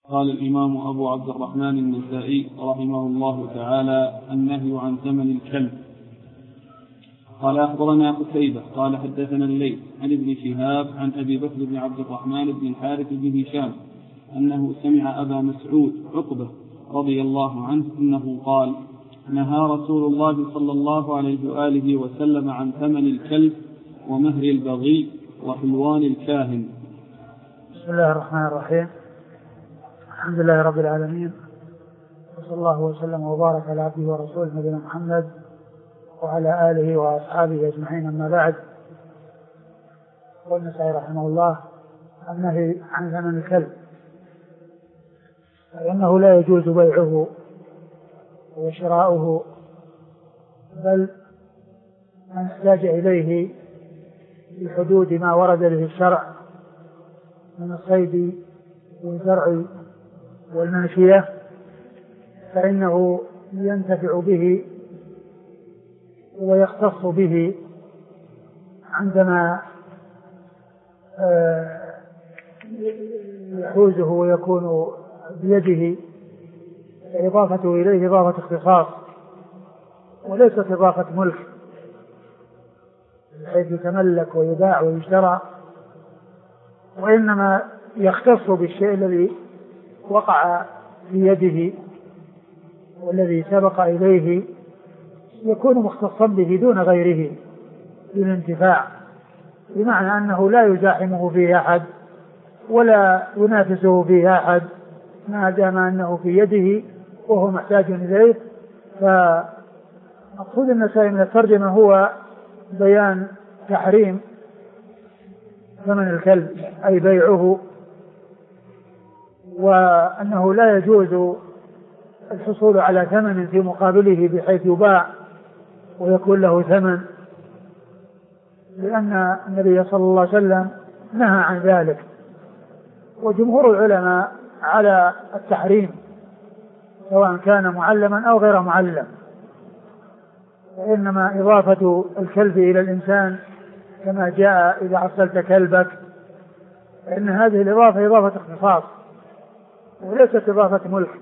قال الإمام أبو عبد الرحمن النسائي رحمه الله تعالى: النهي عن ثمن الكلب. قال أخبرنا قتيبة قال حدثنا الليث عن ابن شهاب عن أبي بكر بن عبد الرحمن بن الحارث بن هشام أنه سمع أبا مسعود عقبة رضي الله عنه أنه قال: نهى رسول الله صلى الله عليه وآله وسلم عن ثمن الكلب ومهر البغي وحلوان الكاهن. بسم الله الرحمن الرحيم. الحمد لله رب العالمين، وصلى الله وسلم وبارك على عبده ورسوله نبينا محمد وعلى آله وأصحابه أجمعين، أما بعد. قال النسائي رحمه الله: النهي عن ثمن الكلب، فإنه لا يجوز بيعه وشراؤه، بل من احتاج إليه بحدود ما ورد به الشرع من الصيد والزرع والماشية فإنه ينتفع به ويختص به عندما يحوزه ويكون بيده، إضافته إليه إضافة اختصاص وليست إضافة ملك بحيث يتملك ويباع ويشترى، وإنما يختص بالشيء الذي وقع في يده والذي سبق إليه، يكون مختصا به دون غيره للانتفاع، بمعنى أنه لا يزاحمه فيه أحد ولا ينافسه فيه أحد ما دام أنه في يده وهو محتاج إليه. فمقصود النسائي من الترجمة هو بيان تحريم ثمن الكلب، أي بيعه، وأنه لا يجوز الحصول على ثمن في مقابله بحيث يباع ويكون له ثمن، لأن النبي صلى الله عليه وسلم نهى عن ذلك. وجمهور العلماء على التحريم سواء كان معلما أو غير معلم، وإنما إضافة الكلب إلى الإنسان كما جاء: إذا أرسلت كلبك، فإن هذه الإضافة إضافة اختصاص وليست إضافة ملك،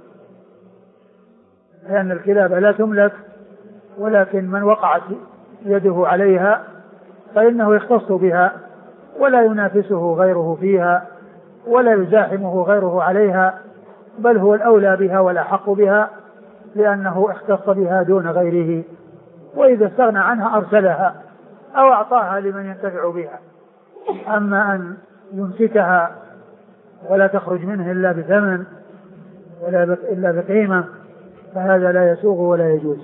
لأن الكلاب لا تملك، ولكن من وقعت يده عليها فإنه يختص بها ولا ينافسه غيره فيها ولا يزاحمه غيره عليها، بل هو الأولى بها والأحق بها لأنه اختص بها دون غيره، وإذا استغنى عنها أرسلها أو أعطاها لمن ينتفع بها. أما أن يمسكها ولا تخرج منه إلا بثمن إلا بقيمة فهذا لا يسوغ ولا يجوز.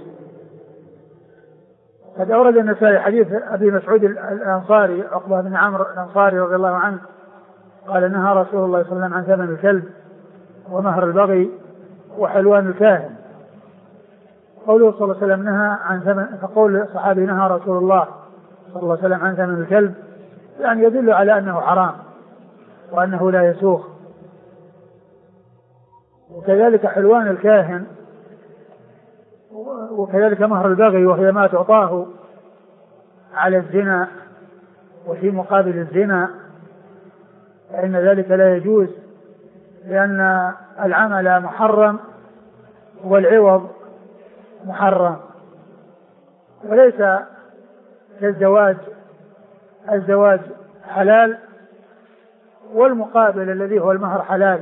قد أورد النسائي حديث أبي مسعود الأنصاري عقبة بن عمرو الأنصاري رضي الله عنه قال: نهى رسول الله صلى الله عليه وسلم عن ثمن الكلب ومهر البغي وحلوان الكاهن. قوله صلى الله عليه وسلم نهى عن ثمن، فقول الصحابي نهى رسول الله صلى الله عليه وسلم عن ثمن الكلب يعني يدل على أنه حرام وأنه لا يسوغ. وكذلك حلوان الكاهن، وكذلك مهر البغي وهي ما تعطاه على الزنا وفي مقابل الزنا، فإن ذلك لا يجوز، لأن العمل محرم والعوض محرم، وليس كالزواج. الزواج حلال والمقابل الذي هو المهر حلال،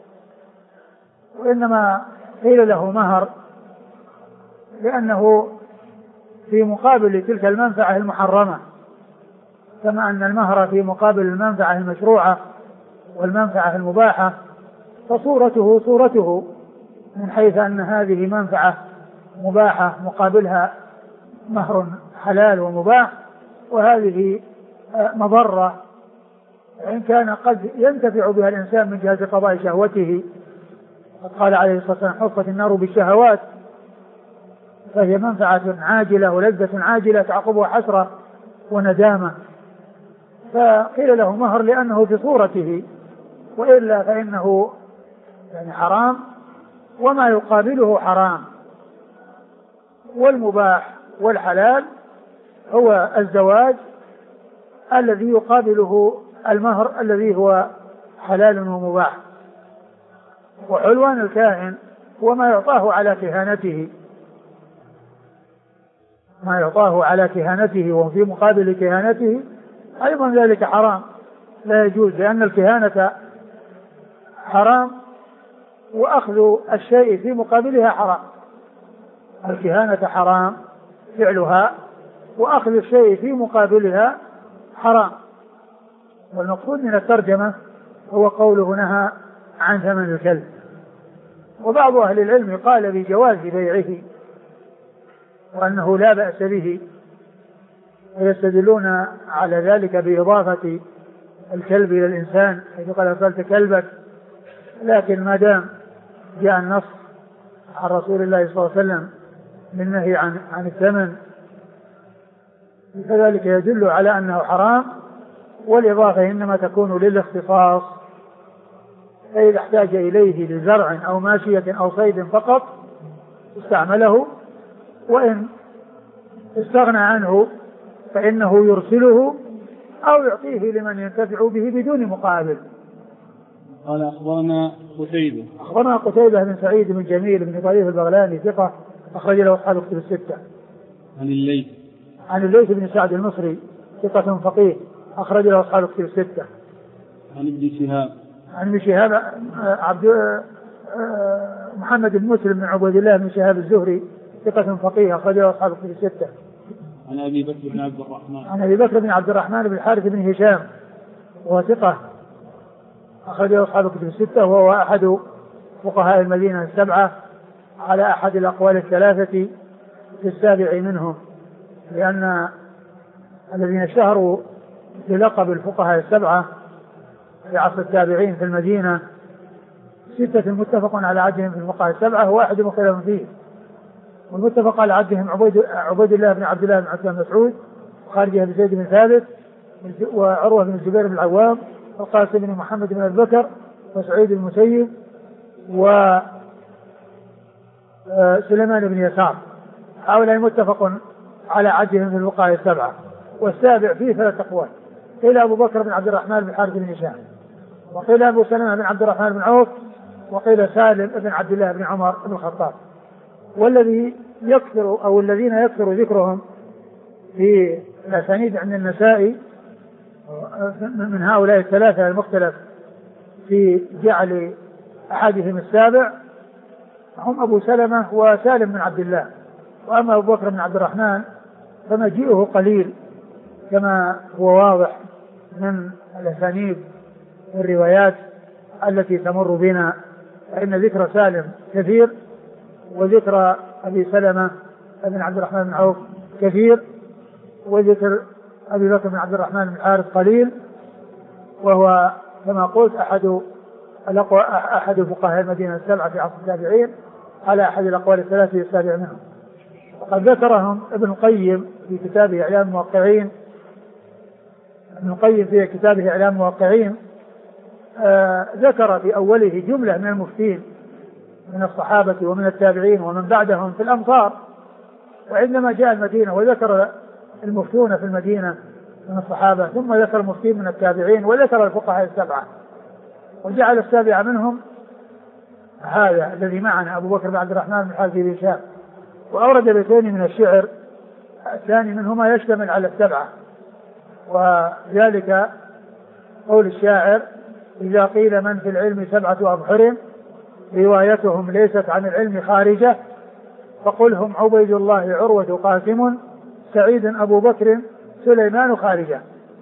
وإنما قيل له مهر لأنه في مقابل تلك المنفعة المحرمة، كما أن المهر في مقابل المنفعة المشروعة والمنفعة المباحة، فصورته صورته من حيث أن هذه منفعة مباحة مقابلها مهر حلال ومباح، وهذه مضرة وإن كان قد ينتفع بها الإنسان من جهة قضاء شهوته. قد قال عليه الصلاة والسلام: حفت النار بالشهوات، فهي منفعة عاجلة ولذة عاجلة تعقبها حسرة وندامة، فقيل له مهر لأنه في صورته، وإلا فإنه يعني حرام وما يقابله حرام. والمباح والحلال هو الزواج الذي يقابله المهر الذي هو حلال ومباح، وحلوان الكاهن هو ما يعطاه على كهانته، ما يعطاه على كهانته وفي مقابل كهانته أيضا ذلك حرام لا يجوز، لأن الكهانة حرام وأخذ الشيء في مقابلها حرام. الكهانة حرام فعلها وأخذ الشيء في مقابلها حرام. والمقصود من الترجمة هو قوله نهى عن ثمن الكلب. وبعض أهل العلم قال بجواز بيعه وأنه لا بأس به، ويستدلون على ذلك بإضافة الكلب إلى الإنسان حيث قال أرسلت كلبك، لكن ما دام جاء النص عن رسول الله صلى الله عليه وسلم بالنهي عن الثمن فذلك يدل على أنه حرام، والإضافة إنما تكون للاختصاص، فإذا احتاج إليه لزرع أو ماشية أو صيد فقط استعمله، وإن استغنى عنه فإنه يرسله أو يعطيه لمن ينتفع به بدون مقابل. قال أخبرنا قتيبة بن سعيد بن جميل بن طريف البغلاني ثقة أخرج له أصحاب الكتب الستة. عن الليث بن سعد المصري ثقة فقيه أخرج له أصحاب الكتب الستة. عن ابن شهاب محمد بن مسلم بن عبد الله بن شهاب الزهري ثقة فقيه أخرج له أصحاب الكتب الستة. عن أبي بكر بن عبد الرحمن بن الحارث بن هشام وهو ثقة أخرج له أصحاب الكتب الستة، وهو أحد فقهاء المدينة السبعة على أحد الأقوال الثلاثة في السابع منهم، لأن الذين اشتهروا بلقب الفقهاء السبعة في عصر التابعين في المدينة ستة متفق على عدهم في الفقهاء السبعة وواحد مختلف فيه. والمتفق على عدهم عبيد الله بن عبد الله بن عثمان بن مسعود، وخارجه بن زيد بن ثابت، وعروة بن الزبير بن العوام، والقاسم بن محمد بن أبي بكر، وسعيد بن المسيب، وسليمان بن يسار. هؤلاء متفق على عدهم في الفقهاء السبعة. والسابع فيه ثلاث أقوال، قيل أبو بكر بن عبد الرحمن بن الحارث بن هشام، وقيل أبو سلمة بن عبد الرحمن بن عوف، وقيل سالم بن عبد الله بن عمر بن الخطاب. والذي يكثر أو الذين يكثر ذكرهم في الأسانيد عند النسائي من هؤلاء الثلاثة المختلف في جعل أحدهم السابع هم أبو سلمة وسالم بن عبد الله. وأما أبو بكر بن عبد الرحمن فمجيئه قليل كما هو واضح من الأسانيد والروايات التي تمر بنا، فإن ذكر سالم كثير وذكر أبي سلمة بن عبد الرحمن بن عوف كثير وذكر أبي بكر بن عبد الرحمن بن الحارث قليل، وهو كما قلت أحد فقهاء المدينة السبعة في عصر التابعين على أحد الأقوال الثلاثة السابع منهم. وقد ذكرهم ابن القيم في كتابه إعلام الموقعين. ابن القيم في كتابه إعلام الموقعين ذكر في أوله جملة من المفتين من الصحابة ومن التابعين ومن بعدهم في الأمصار، وعندما جاء المدينة وذكر المفتون في المدينة من الصحابة ثم ذكر المفتين من التابعين وذكر الفقهاء السبعة، وجعل السابع منهم هذا الذي معنا أبو بكر بن عبد الرحمن بن الحارث بن هشام، وأورد بيتين من الشعر الثاني منهما يشتمل على السبعة، وذلك قول الشاعر: إذا قيل من في العلم سبعة أبحر روايتهم ليست عن العلم خارجة، فقلهم عبيد الله عروة قاسم سعيد أبو بكر سليمان خارجة.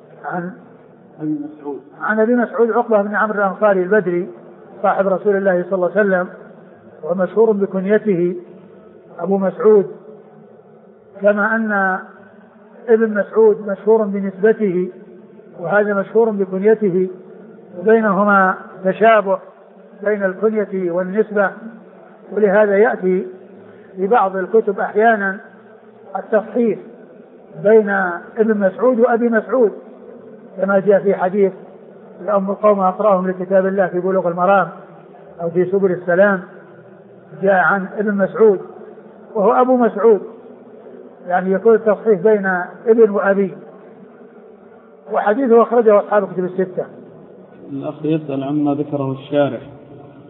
عن أبي مسعود عقبة بن عمرو الأنصاري البدري صاحب رسول الله صلى الله عليه وسلم، ومشهور بكنيته أبو مسعود، كما أن ابن مسعود مشهور بنسبته وهذا مشهور بكنيته، وبينهما تشابه بين الكنية والنسبة، ولهذا يأتي في بعض الكتب أحيانا التصحيف بين ابن مسعود وأبي مسعود، كما جاء في حديث لأم القوم أقرأهم لكتاب الله في بلوغ المرام أو في سبل السلام، جاء عن ابن مسعود وهو أبو مسعود، يعني يكون التصحيف بين ابن وأبي. وحديثه أخرجه أصحاب الكتب الستة. الأخ يسأل عما ذكره الشارح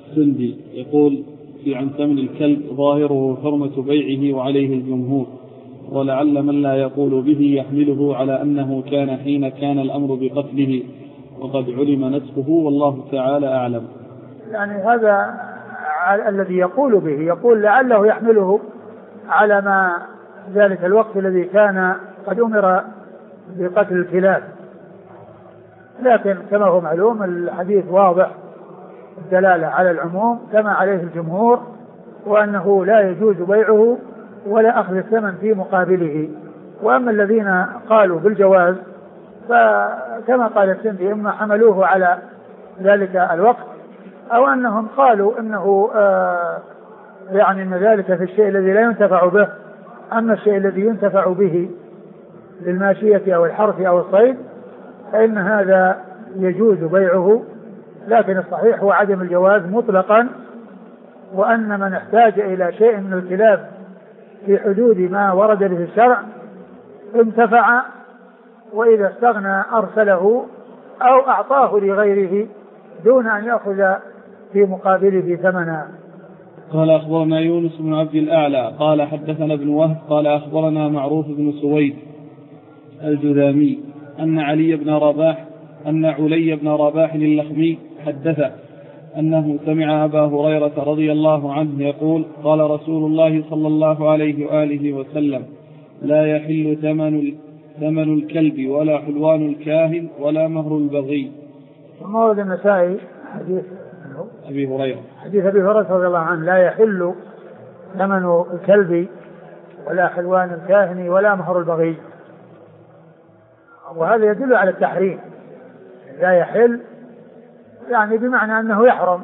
السندي يقول في عن ثمن الكلب ظاهره حرمة بيعه وعليه الجمهور، ولعل من لا يقول به يحمله على أنه كان حين كان الأمر بقتله وقد علم نسخه والله تعالى أعلم. يعني هذا الذي يقول به يقول لعله يحمله على ما ذلك الوقت الذي كان قد أمر بقتل الكلاب، لكن كما هو معلوم الحديث واضح الدلالة على العموم كما عليه الجمهور، وأنه لا يجوز بيعه ولا أخذ الثمن في مقابله. وأما الذين قالوا بالجواز فكما قال السندي إما حملوه على ذلك الوقت أو أنهم قالوا إنه يعني أن ذلك في الشيء الذي لا ينتفع به، أما الشيء الذي ينتفع به للماشية أو الحرث أو الصيد فإن هذا يجوز بيعه، لكن الصحيح هو عدم الجواز مطلقا، وأن من احتاج إلى شيء من الكلاب في حدود ما ورد به الشرع انتفع، وإذا استغنى أرسله أو أعطاه لغيره دون أن يأخذ في مقابله ثمنا. قال أخبرنا يونس بن عبد الأعلى قال حدثنا ابن وهب قال أخبرنا معروف بن سويد الجذامي أن علي بن رباح اللخمي حدث أنه سمع أبا هريرة رضي الله عنه يقول قال رسول الله صلى الله عليه وآله وسلم لا يحل ثمن الكلب ولا حلوان الكاهن ولا مهر البغي. ثم ورد النسائي حديث أبي هريرة رضي الله عنه لا يحل ثمن الكلب ولا حلوان الكاهن ولا مهر البغي، وهذا يدل على التحريم. لا يحل يعني بمعنى أنه يحرم،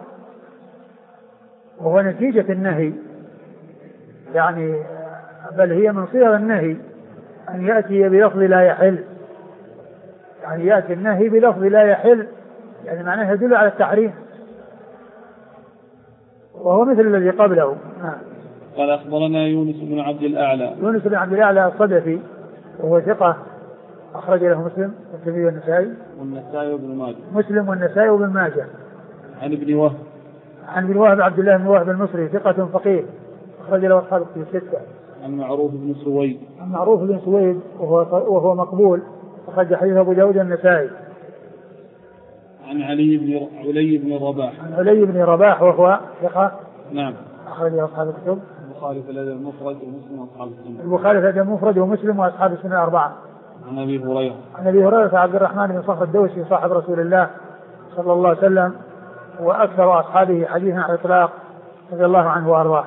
وهو نتيجة النهي، يعني بل هي من صيغ النهي أن يأتي بلفظ لا يحل، يعني يأتي النهي بلفظ لا يحل يعني معناه يدل على التحريم، وهو مثل الذي قبله. قال أخبرنا يونس بن عبد الأعلى الصدفي وهو ثقة أخرج له مسلم والترمذي والنسائي وابن ماجه. عن ابن وهب عبد الله بن وهب المصري ثقة فقيه أخرج له أصحاب الكتب الستة. عن معروف بن سويد وهو مقبول أخرج حديث أبو داود النسائي. عن علي بن رباح وهو ثقة نعم أخرج له أصحاب الكتب البخاري في الأدب المفرد ومسلم وأصحاب السنة. البخاري في الأدب المفرد ومسلم وأصحاب السنة الأربعة. عن أبي هريرة عبد الرحمن بن صخر الدوسي صاحب رسول الله صلى الله عليه وسلم وأكثر أصحابه حديثا على الإطلاق رضي الله عنه وأرضاه.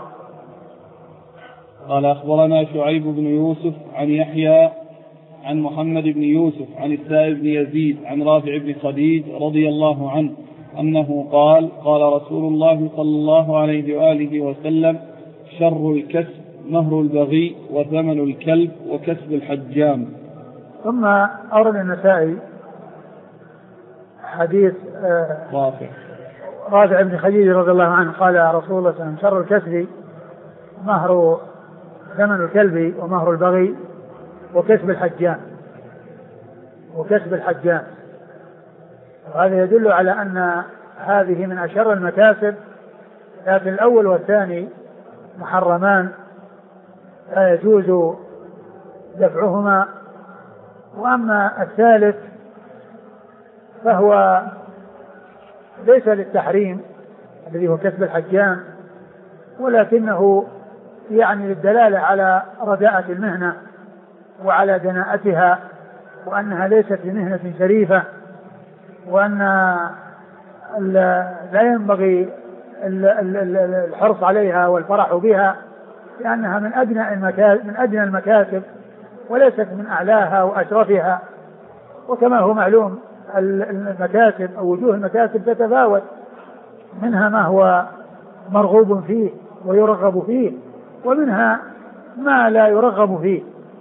قال أخبرنا شعيب بن يوسف عن يحيى عن محمد بن يوسف عن السائب بن يزيد عن رافع بن خديج رضي الله عنه أنه قال رسول الله صلى الله عليه وآله وسلم شر الكسب مهر البغي وثمن الكلب وكسب الحجام. ثم أورد النسائي حديث رافع بن خديج رضي الله عنه قال رسول الله صلى الله عليه وسلم شر الكسب مهر ثمن الكلب ومهر البغي وكسب الحجام. وهذا يدل على أن هذه من أشر المكاسب، لكن الأول والثاني محرمان لا يجوز دفعهما، وأما الثالث فهو ليس للتحريم الذي هو كسب الحجام، ولكنه يعني للدلالة على رداءة المهنة وعلى دناءتها، وأنها ليست بمهنة شريفة، وأن لا ينبغي الحرص عليها والفرح بها، لأنها من أدنى المكاسب وليست من أعلاها وأشرفها. وكما هو معلوم المكاسب أو وجوه المكاسب تتفاوت، منها ما هو مرغوب فيه ويرغب فيه، ومنها ما لا يرغب فيه،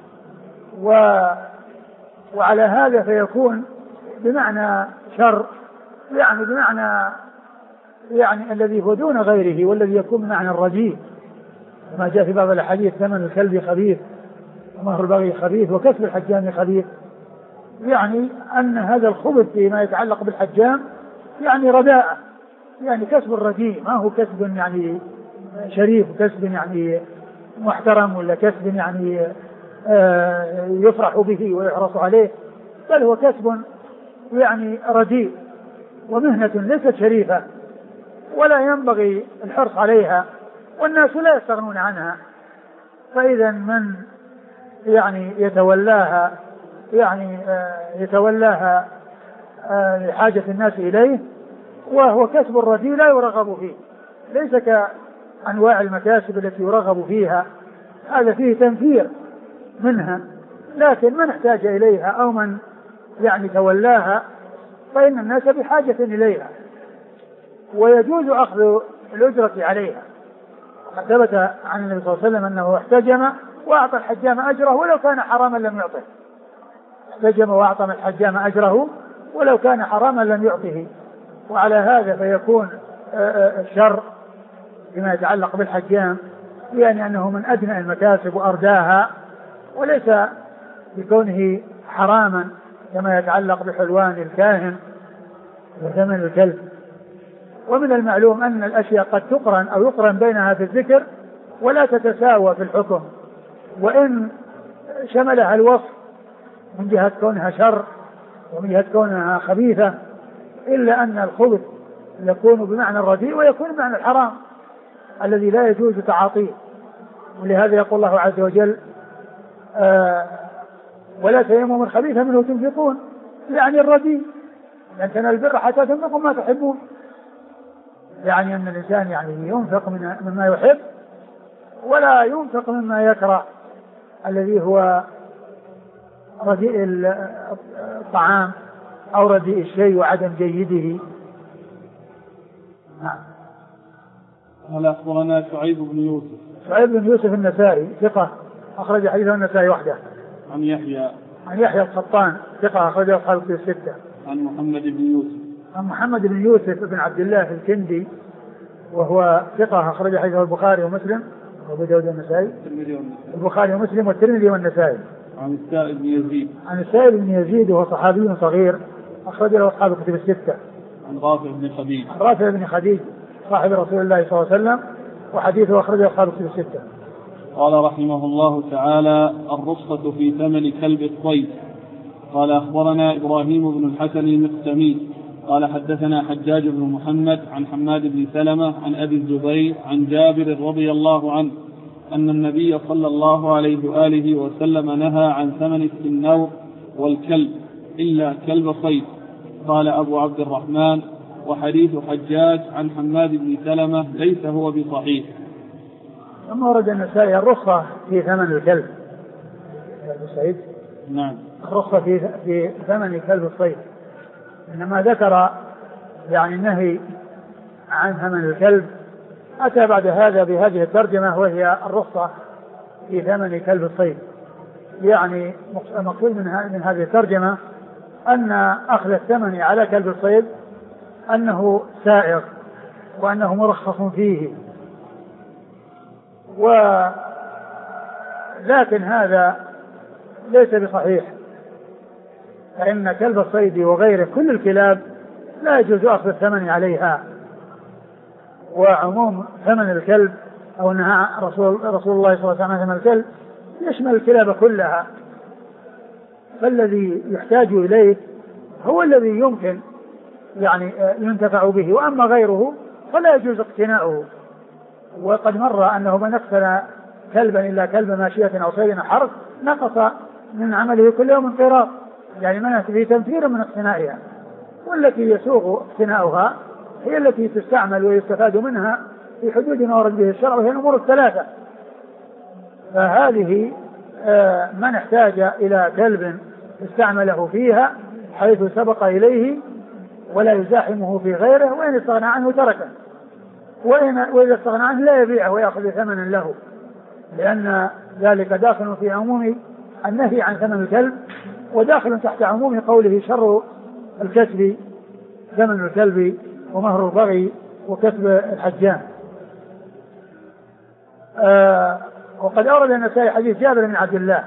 وعلى هذا فيكون بمعنى شر، يعني بمعنى يعني الذي هو دون غيره، والذي يكون بمعنى الرجيء، ما جاء في بعض الحديث ثمن الكلب خبيث ومهر البغي خبيث وكسب الحجام خبيث، يعني أن هذا الخبث فيما يتعلق بالحجام يعني رداء يعني كسب رديء، ما هو كسب يعني شريف، كسب يعني محترم، ولا كسب يعني يفرح به ويحرص عليه، بل هو كسب يعني رديء ومهنة ليست شريفة ولا ينبغي الحرص عليها، والناس لا يستغنون عنها. فإذا من يعني يتولاها لحاجة الناس إليه، وهو كسب رديء لا يرغب فيه، ليس كأنواع المكاسب التي يرغب فيها، هذا فيه تنفير منها. لكن من احتاج إليها أو من يعني تولاها فإن الناس بحاجة إليها، ويجوز أخذ الأجرة عليها. قد ثبت عن النبي صلى الله عليه وسلم أنه احتجم وأعطى الحجام أجره ولو كان حراما لم يعطه، احتجم وأعطى الحجام أجره ولو كان حراما لم يعطه. وعلى هذا فيكون الشر بما يتعلق بالحجام يعني أنه من أدنى المكاسب وأرداها، وليس بكونه حراما كما يتعلق بحلوان الكاهن وثمن الكلب. ومن المعلوم أن الأشياء قد تقرن أو يقرن بينها في الذكر ولا تتساوى في الحكم، وإن شملها الوصف من جهة كونها شر ومن جهة كونها خبيثة، إلا أن الخبث يكون بمعنى الرديء ويكون بمعنى الحرام الذي لا يجوز تعاطيه. ولهذا يقول الله عز وجل ولا تيمموا الخبيث منه تنفقون، يعني الرديء، لن تنالوا البر حتى تنفقوا ما تحبون، يعني أن الإنسان يعني ينفق مما يحب ولا ينفق مما يكره الذي هو رديء الطعام أو رديء الشيء وعدم جيده. قال أخبرنا شعيب بن يوسف. شعيب بن يوسف النسائي ثقة أخرج حديثه النسائي وحده. عن يحيى القطان ثقة أخرج أصحاب الكتب الستة. عن محمد بن يوسف بن عبد الله الكندي وهو ثقة أخرج حديثه البخاري ومسلم وأبو داود والنسائي. البخاري ومسلم والترمذي والنسائي. عن السائب بن يزيد وهو صحابي صغير أخرج له أصحاب الكتب الستة. عن رافع بن خديج صاحب رسول الله صلى الله عليه وسلم وحديثه أخرجه أصحاب الكتب الستة. قال رحمه الله تعالى: الرخصة في ثمن كلب الصيد. قال أخبرنا إبراهيم بن الحسن المقسمي قال حدثنا حجاج بن محمد عن حماد بن سلمة عن أبي الزبير عن جابر رضي الله عنه أن النبي صلى الله عليه وآله وسلم نهى عن ثمن السنور والكلب إلا كلب صيد. قال أبو عبد الرحمن: وحديث حجاج عن حماد بن سلمة ليس هو بصحيح. ثم ورد النسائي الرخصة في ثمن الكلب الصيد. نعم. الرخصة في ثمن كلب الصيد، إنما ذكر يعني النهي عن ثمن الكلب، أتى بعد هذا بهذه الترجمة وهي الرخصة في ثمن كلب الصيد. يعني المقصود من هذه الترجمة أن أخذ الثمن على كلب الصيد أنه سائغ وأنه مرخص فيه، ولكن هذا ليس بصحيح، فإن كلب الصيد وغيره كل الكلاب لا يجوز أخذ الثمن عليها. وعموم ثمن الكلب أو نهى رسول الله صلى الله عليه وسلم عن ثمن الكلب يشمل الكلاب كلها، فالذي يحتاج إليه هو الذي يمكن يعني ينتفع به، وأما غيره فلا يجوز اقتناؤه. وقد مر أنه من اقتنى كلبا إلا كلب ماشية أو صيد حرث نقص من عمله كل يوم قيراط، يعني منع في تنفير من اقتنائها. والتي يسوغ اقتناؤها هي التي تستعمل ويستفاد منها في حدود ما ورد به الشرع، وهي الأمور الثلاثة. فهذه من احتاج إلى كلب استعمله فيها حيث سبق إليه ولا يزاحمه في غيره، وإن استغنى عنه تركه، وإذا استغنى عنه لا يبيعه ويأخذ ثمنا له، لأن ذلك داخل في عموم النهي عن ثمن الكلب، وداخل تحت عموم قوله شر الكسب ثمن الكلب ومهر البغي وكسب الحجام. وقد أورد النسائي حديث جابر بن عبد الله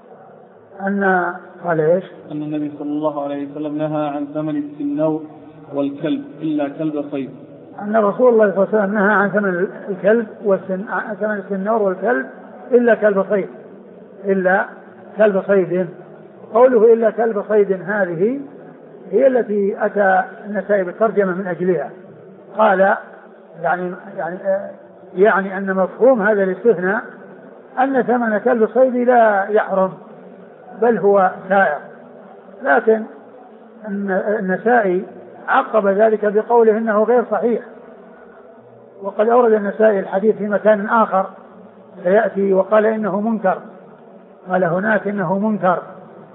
أن قال إيش؟ أن النبي صلى الله عليه وسلم نهى عن ثمن السنور والكلب إلا كلب صيد. أن رسول الله صلى الله عليه وسلم نهى عن ثمن الكلب ثمن السنور والكلب إلا كلب صيد، إلا كلب صيد. قوله إلا كلب صيد هذه هي التي أتى النسائي بالترجمة من أجلها. قال يعني أن مفهوم هذا الاستثناء أن ثمن كلب الصيد لا يحرم بل هو سائر، لكن النسائي عقب ذلك بقوله إنه غير صحيح، وقد أورد النسائي الحديث في مكان آخر سيأتي وقال إنه منكر، قال هناك إنه منكر،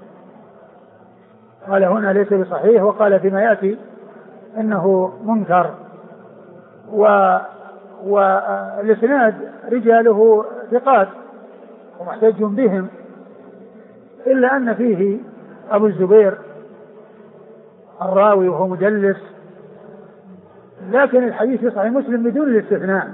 قال هنا ليس بصحيح، وقال فيما يأتي إنه منكر. والإسناد رجاله ثقات ومحتج بهم، إلا أن فيه أبو الزبير الراوي وهو مدلس، لكن الحديث في صحيح مسلم بدون الاستثناء،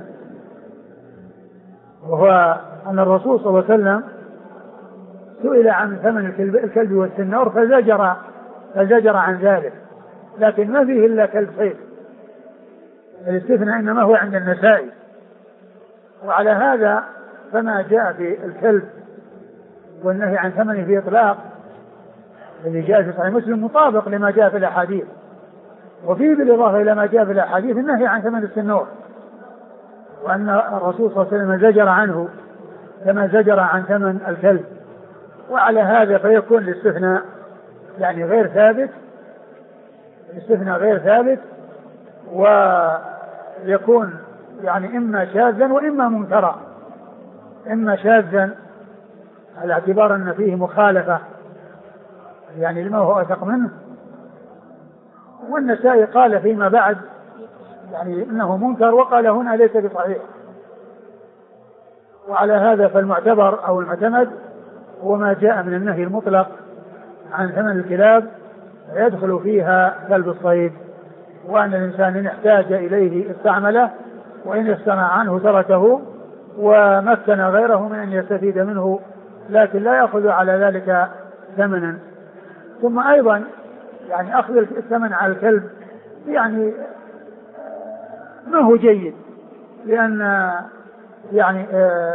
وهو أن الرسول صلى الله عليه وسلم سئل عن ثمن الكلب والسنور فزجر عن ذلك، لكن ما فيه إلا كلب صيد. الاستثناء إنما هو عند النسائي. وعلى هذا فما جاء في الكلب والنهي عن ثمنه في إطلاق الذي جاء في صحيح مسلم مطابق لما جاء في الأحاديث، وفيه بالإضافة إلى ما جاء في الأحاديث النهي عن ثمن السنور، وأن الرسول صلى الله عليه وسلم زجر عنه كما زجر عن ثمن الكلب. وعلى هذا فيكون الاستثناء يعني غير ثابت، الاستثناء غير ثابت، ويكون يعني إما شاذا وإما منكرا، إما شاذا على اعتبار أن فيه مخالفة يعني لما هو أثق منه. والنسائي قال فيما بعد يعني إنه منكر، وقال هنا ليس بصحيح. وعلى هذا فالمعتبر أو المعتمد هو ما جاء من النهي المطلق عن ثمن الكلاب يدخل فيها كلب الصيد، وأن الإنسان إن احتاج إليه استعمله، وإن استمع عنه تركه، ومكن غيره من أن يستفيد منه، لكن لا يأخذ على ذلك ثمنا. ثم أيضا يعني أخذ الثمن على الكلب يعني ما هو جيد، لأن يعني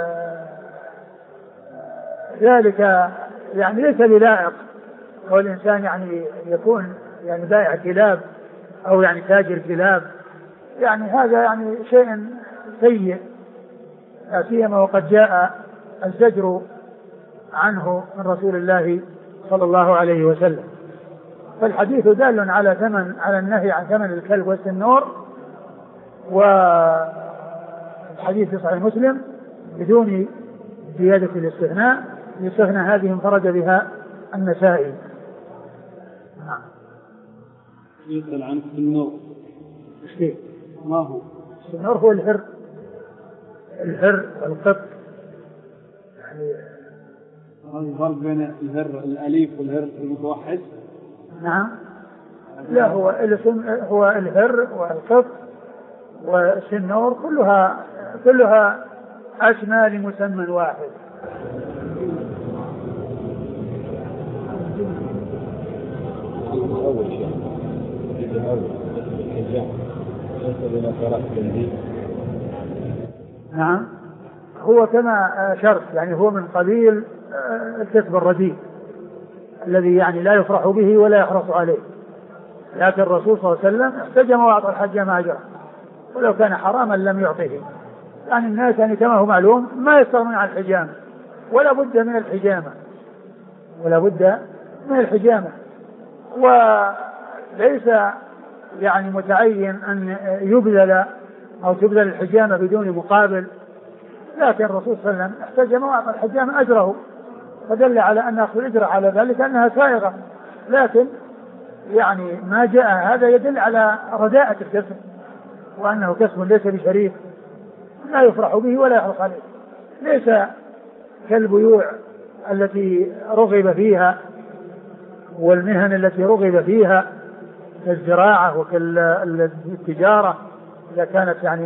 ذلك يعني ليس بلائق، والإنسان يعني يكون يعني بائع كلاب أو يعني تاجر كلاب، يعني هذا يعني شيء سيء، لا سيما وقد جاء الزجر عنه من رسول الله صلى الله عليه وسلم. فالحديث دال على النهي عن ثمن الكلب والسنور، والحديث في صحيح مسلم بدون زيادة الاستثناء. الاستثناء هذه انفرد بها النسائي. نعم. يسأل عن السنور. ايش ما هو؟ السنور هو الهر والقط. يعني الفرق بين الهر الأليف والهر المتوحد؟ نعم. لا، هو الهر والقط والسنور كلها أسماء لمسمى واحد. أول شيء نعم، هو كما شرط يعني هو من قبيل الكسب الرديء الذي يعني لا يفرح به ولا يحرص عليه، لكن الرسول صلى الله عليه وسلم احتجم وأعطى الحجام أجره، ولو كان حراما لم يعطيه. يعني الناس يعني كما هو معلوم ما يستغنون عن الحجامة، ولا بد من الحجامة، وليس يعني متعين أن يبذل أو تبذل الحجامة بدون مقابل، لكن الرسول صلى الله عليه وسلم احتجم وأعطى الحجام أجره، فدل على أن أخذ الأجر على ذلك أنها سائغة، لكن يعني ما جاء هذا يدل على رداءة الكسب، وأنه كسب ليس بشريف لا يفرح به ولا يحرص عليه، ليس كالبيوع التي رغب فيها والمهن التي رغب فيها كالزراعة وكالتجارة إذا كانت يعني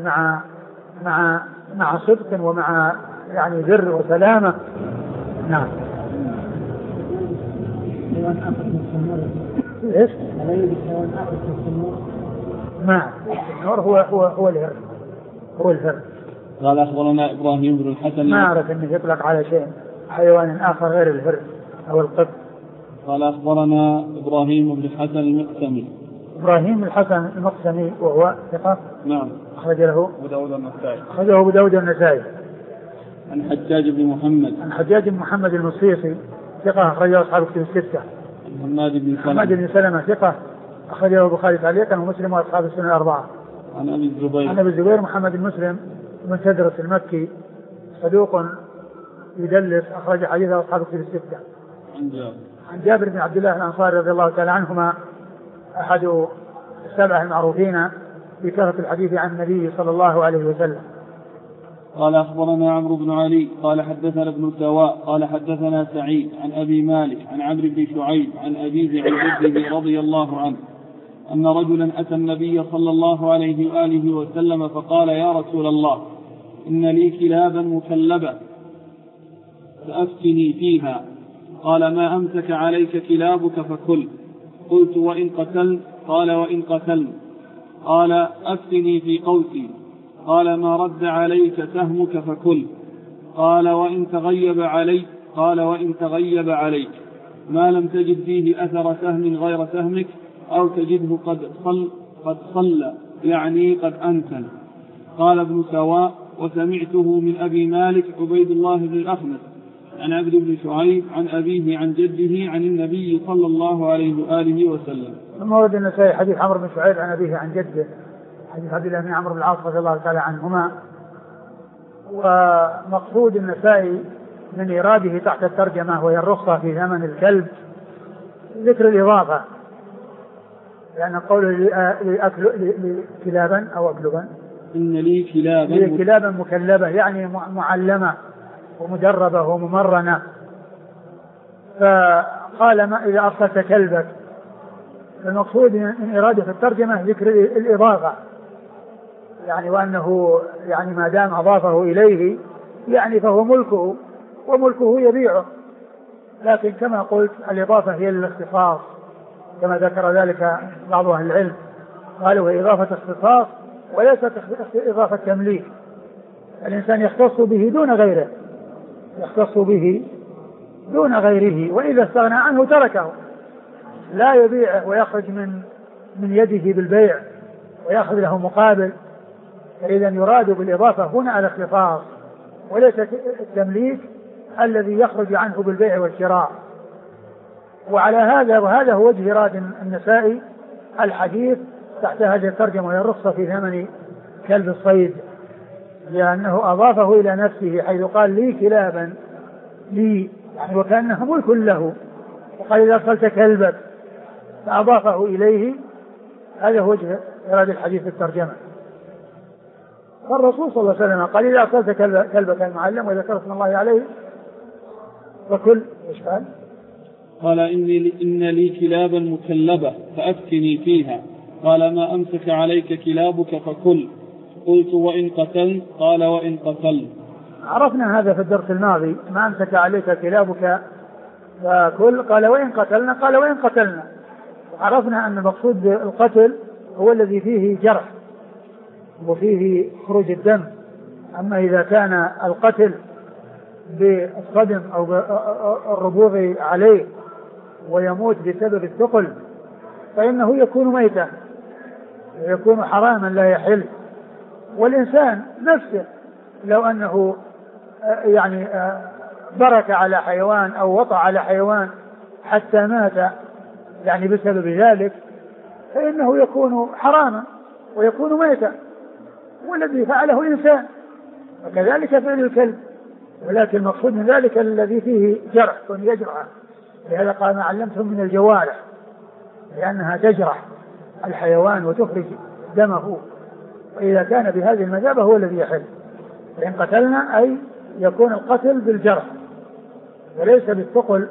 مع صدق ومع يعني بر وسلامة. نعم. حيوان آخر من السنور. إيش؟ لا يوجد حيوان آخر من السنور. نعم النور هو الهر، هو الهر. قال أخبرنا إبراهيم بن الحسن. ما أعرف أنه يطلق على شيء حيوان آخر غير الهر أو القط. قال أخبرنا إبراهيم بن الحسن المقسمي. إبراهيم الحسن المقسمي وهو ثقة. نعم. أخرج له أبو داود النسائي. أخرجه أبو داود النسائي. عن حجاج بن محمد. عن حجاج بن محمد المصيصي ثقة أخرجه أصحاب الكتب الستة. عن حماد بن سلمة ثقة أخرجه البخاري تعليقا ومسلم وأصحاب السنة الأربعة. عن أبي الزبير. عن أبي الزبير محمد بن مسلم بن تدرس المكي صدوق يدلس أخرج حديثه أصحاب الكتب الستة. عن جابر بن عبد الله الأنصاري رضي الله تعالى عنهما أحد السبعة المعروفين بكثرة الحديث عن النبي صلى الله عليه وسلم. قال أخبرنا عمرو بن علي قال حدثنا ابن سواء قال حدثنا سعيد عن أبي مالك عن عمرو بن شعيب عن أبيه عن جده رضي الله عنه أن رجلا أتى النبي صلى الله عليه وآله وسلم فقال يا رسول الله إن لي كلابا مكلبة فأفتني فيها. قال ما أمسك عليك كلابك فكل. قلت وإن قتلت؟ قال وإن قتلت. قال أفتني في قوسي. قال ما رد عليك سهمك فكل. قال وإن تغيب عليك؟ قال وإن تغيب عليك ما لم تجد فيه أثر سهم غير سهمك أو تجده قد صلى يعني قد أنتن. قال ابن سواء وسمعته من أبي مالك عبيد الله بن الأخنس عن عبد بن شعيب عن أبيه عن جده عن النبي صلى الله عليه وآله وسلم. ثم ورد النسائي حديث عمرو بن شعيب عن أبيه عن جده حديث عبد الله بن عمرو بن العاص رضي الله تعالى عنهما. ومقصود النسائي من إراده تحت الترجمة وهي الرخصة في ثمن الكلب ذكر الإضافة، لأن قوله لكلابا أو أكلبا إن لي كلابا مكلبة يعني معلمة ومدربة وممرنة. فقال ما إذا أرسلت كلبك، المقصود من إرادة الترجمة ذكر الإضافة، يعني وأنه يعني ما دام أضافه إليه يعني فهو ملكه وملكه يبيعه. لكن كما قلت الإضافة هي للاختصاص كما ذكر ذلك بعض أهل العلم، قالوا هي إضافة اختصاص وليست إضافة تمليك. الإنسان يختص به دون غيره، يختص به دون غيره، وإذا استغنى عنه تركه، لا يبيعه ويخرج من يده بالبيع ويأخذ له مقابل. فإذا يراد بالإضافة هنا الاختصاص وليس التمليك الذي يخرج عنه بالبيع والشراء. وعلى هذا وهذا هو وجه إرادة النسائي الحديث تحت هذه الترجمة وهي الرخصة في ثمن كلب الصيد، لأنه أضافه إلى نفسه حيث قال لي كلابا لي يعني وكأنه ملك له، وقال إذا أرسلت كلبك فأضافه إليه. هذا هو وجه إرادة الحديث في الترجمة. فالرسول صلى الله عليه وسلم قال إذا أرسلت كلبك المعلم وذكر اسم الله عليه فكل. إيش قال؟ قال إن لي كلابا مكلبة فأفتني فيها. قال ما أمسك عليك كلابك فكل. قلت وإن قتلت؟ قال وإن قتلت. عرفنا هذا في الدرس الماضي، ما أمسك عليك كلابك فكل. قال وإن قتلنا؟ قال وإن قتلنا. عرفنا أن مقصود القتل هو الذي فيه جرح وفيه خروج الدم. أما إذا كان القتل بالصدم أو الربوط عليه ويموت بسبب الثقل فإنه يكون ميتا، يكون حراما لا يحل. والإنسان نفسه لو أنه يعني برك على حيوان أو وطأ على حيوان حتى مات يعني بسبب ذلك فإنه يكون حراما ويكون ميتا، والذي فعله إنسان، وكذلك فعل الكلب. ولكن المقصود من ذلك الذي فيه جرح يجرح، لهذا قال ما علمتهم من الجوارح، لأنها تجرح الحيوان وتخرج دمه، وإذا كان بهذه المثابة هو الذي يحل. فإن قتلنا أي يكون القتل بالجرح وليس بالثقل.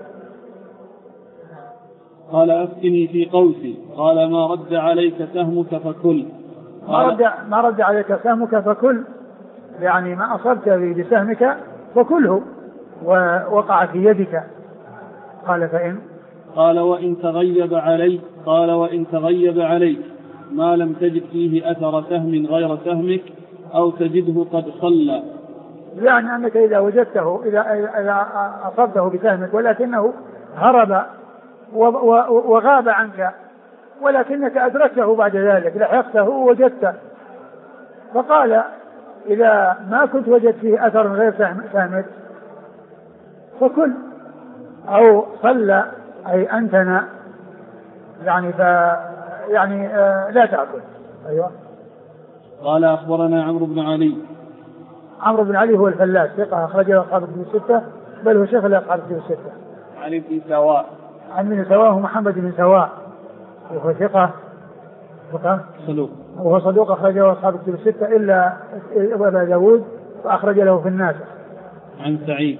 قال أفتني في قوسي. قال ما رد عليك سهمك فكل. ما رد عليك سهمك فكل، يعني ما أصبت بسهمك فكله ووقع في يدك. قال فإن؟ قال وإن تغيب عليك؟ قال وإن تغيب عليك ما لم تجد فيه أثر سهم غير سهمك أو تجده قد صلى. يعني أنك إذا وجدته إذا أصبته بسهمك ولكنه هرب وغاب عنك ولكنك أدركته بعد ذلك لحقته ووجدته، فقال إذا ما كنت وجدت فيه أثر غير سهمك فكل أو صلى أي أنتن يعني لا تأكل. أيوة. قال أخبرنا عمرو بن علي. عمرو بن علي هو الفلاس ثقة أخرجه أصحاب الكتب الستة، بل هو شيخ أصحاب الكتب الستة. عن ابن سواء. عن ابن سواء محمد بن سواء وهو ثقة صدوق، وهو صدوق أخرجه أصحاب الكتب الستة إلا أبا داود فأخرج له في الناس. عن سعيد.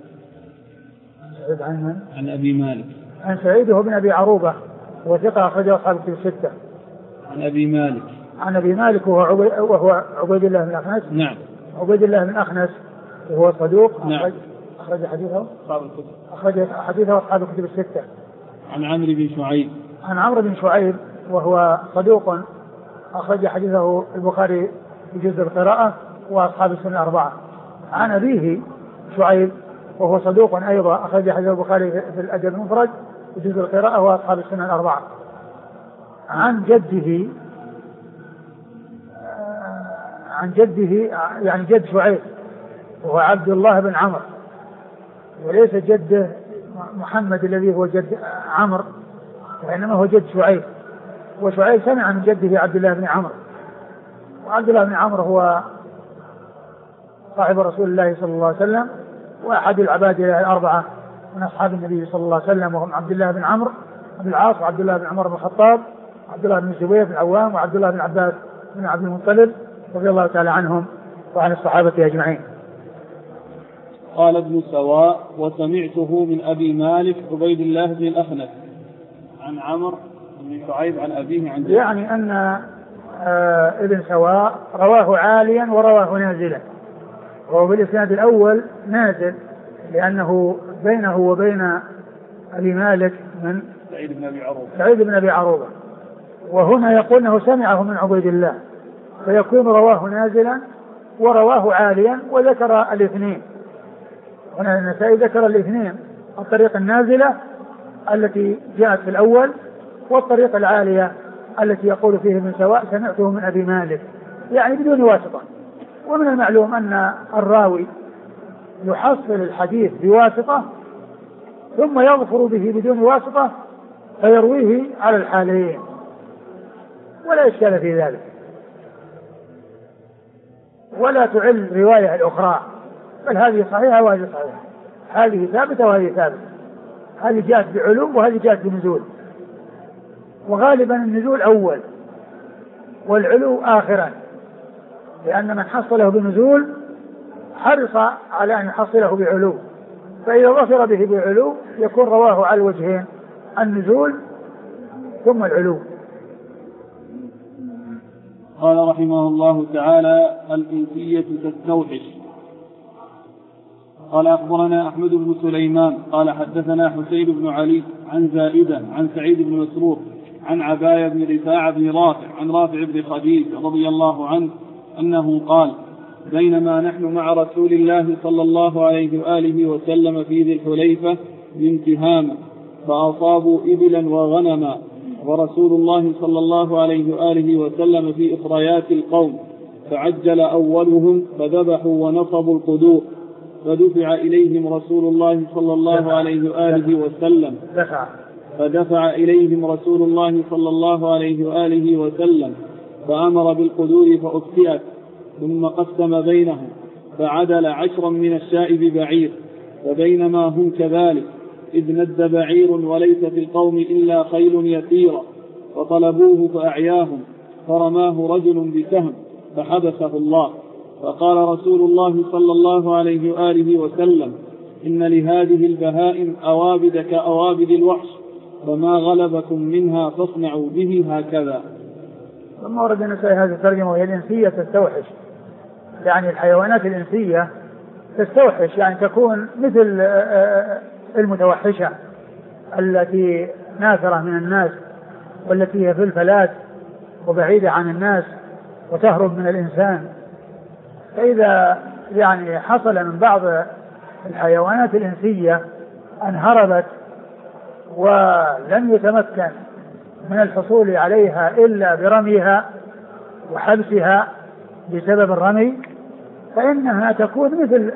عن أبي مالك. عن سعيد هو بن أبي عروبة وثقة أخرجه أصحاب الكتب الستة. عن أبي مالك. عن أبي مالك وهو عبيد الله بن أخنس. نعم. عبيد الله بن أخنس وهو صدوق. نعم. أخرج حديثه أصحاب الكتب. أخرج حديثه أصحاب الكتب الستة. عن عمرو بن شعيب. عن عمرو بن شعيب وهو صدوق أخرج حديثه البخاري في جزء القراءة وأصحاب السنة الأربعة. عن أبيه شعيب وهو صدوق أيضا أخرج حديث البخاري في الأدب المفرد في جزء القراءة وأصحاب السنة الأربعة. عن جده يعني جد شعيب وهو عبد الله بن عمرو وليس جده محمد الذي هو جد عمرو وإنما هو جد شعيب، وشعيب سمع من جده عبد الله بن عمرو، وعبد الله بن عمرو هو صاحب رسول الله صلى الله عليه وسلم وأحد العباد الأربعة من أصحاب النبي صلى الله عليه وسلم، وهم عبد الله بن عمرو بن العاص وعبد الله بن عمر بن الخطاب وعبد الله بن الزبير بن العوام وعبد الله بن عباس بن عبد المطلب رضي الله تعالى عنهم وعن الصحابة أجمعين. قال ابن سواء وسمعته من أبي مالك عبيد الله بن الأخنس عن عمرو بن شعيب عن أبيه عن جده. يعني أن ابن سواء رواه عاليا ورواه نازلا، وهو بالإسناد الأول نازل لأنه بينه وبين أبي مالك من سعيد بن أبي عروبة، وهنا يقول أنه سمعه من عبيد الله فيكون رواه نازلا ورواه عاليا وذكر الاثنين. هنا النسائي ذكر الاثنين، الطريق النازلة التي جاءت في الأول والطريق العالية التي يقول فيه ابن سواء سمعته من أبي مالك يعني بدون واسطة. ومن المعلوم أن الراوي يحصل الحديث بواسطة ثم يظفر به بدون واسطة فيرويه على الحالين ولا إشكال في ذلك، ولا تعل رواية الأخرى، بل هذه صحيحة وهذه صحيحة، هذه ثابتة وهذه ثابتة، هذه جاءت بعلو وهذه جاءت بنزول، وغالبا النزول أول والعلو آخرا، لأن من حصله بنزول حرص على أن يحصله بعلو، فإذا ظفر به بعلو يكون رواه على الوجهين، النزول ثم العلو. قال رحمه الله تعالى الإنسية تستوحش. قال أخبرنا أحمد بن سليمان قال حدثنا حسين بن علي عن زائدة عن سعيد بن مسروق عن عباية بن رفاعة بن رافع عن رافع بن خديج رضي الله عنه أنه قال بينما نحن مع رسول الله صلى الله عليه وآله وسلم في ذي الحليفة بامتهامة فأصابوا إبلا وغنما ورسول الله صلى الله عليه وآله وسلم في إخريات القوم فعجل أولهم فذبحوا ونصبوا القدور فدفع إليهم رسول الله صلى الله عليه وآله وسلم فدفع إليهم رسول الله صلى الله عليه وآله وسلم فأمر بالقدور فأكفئت ثم قسم بينهم فعدل 10 من الشاء ببعير فبينما هم كذلك إذ ند بعير وليس في القوم إلا خيل يسيرة فطلبوه فأعياهم فرماه رجل بسهم فحبسه الله فقال رسول الله صلى الله عليه وآله وسلم إن لهذه البهائم أوابد كأوابد الوحش فما غلبكم منها فاصنعوا به هكذا. ثم ورد النسائي هذه الترجمة وهي الإنسية تستوحش، يعني الحيوانات الإنسية تستوحش يعني تكون مثل المتوحشة التي نافرة من الناس والتي هي في الفلات وبعيدة عن الناس وتهرب من الإنسان. فإذا يعني حصل من بعض الحيوانات الإنسية أن هربت ولم يتمكن من الحصول عليها إلا برميها وحبسها بسبب الرمي، فإنها تكون مثل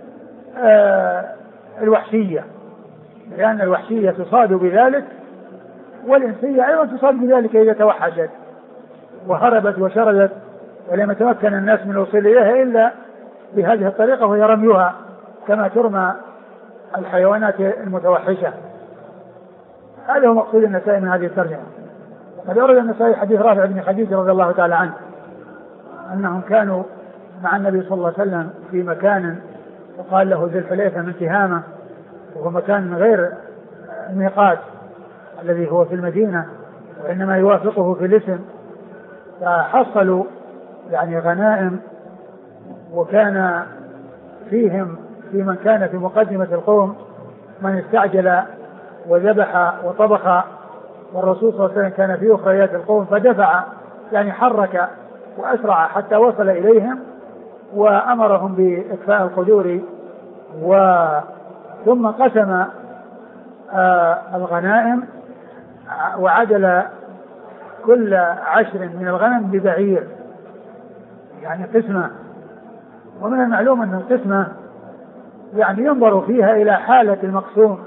الوحشية، لأن الوحشية تصاد بذلك والإنسية أيضا تصاد بذلك إذا توحشت وهربت وشردت ولم يتمكن الناس من الوصول إليها إلا بهذه الطريقة وهي رميها كما ترمى الحيوانات المتوحشة. هذا هو مقصود النسائي من هذه الترجمة. قد أورد النسائي حديث رافع بن خديج رضي الله تعالى عنه أنهم كانوا مع النبي صلى الله عليه وسلم في مكان وقال له ذي الحليفة من تهامة، وهو مكان غير الميقات الذي هو في المدينة وإنما يوافقه في الاسم، فحصلوا يعني غنائم، وكان فيهم في من كان في مقدمة القوم من استعجل وذبح وطبخ، والرسول صلى الله عليه وسلم كان في أخريات القوم فدفع يعني حرك وأسرع حتى وصل إليهم وأمرهم بإكفاء القدور، ثم قسم الغنائم وعدل كل 10 من الغنم ببعير، يعني قسمة. ومن المعلوم أن القسمة يعني ينظر فيها إلى حالة المقسوم،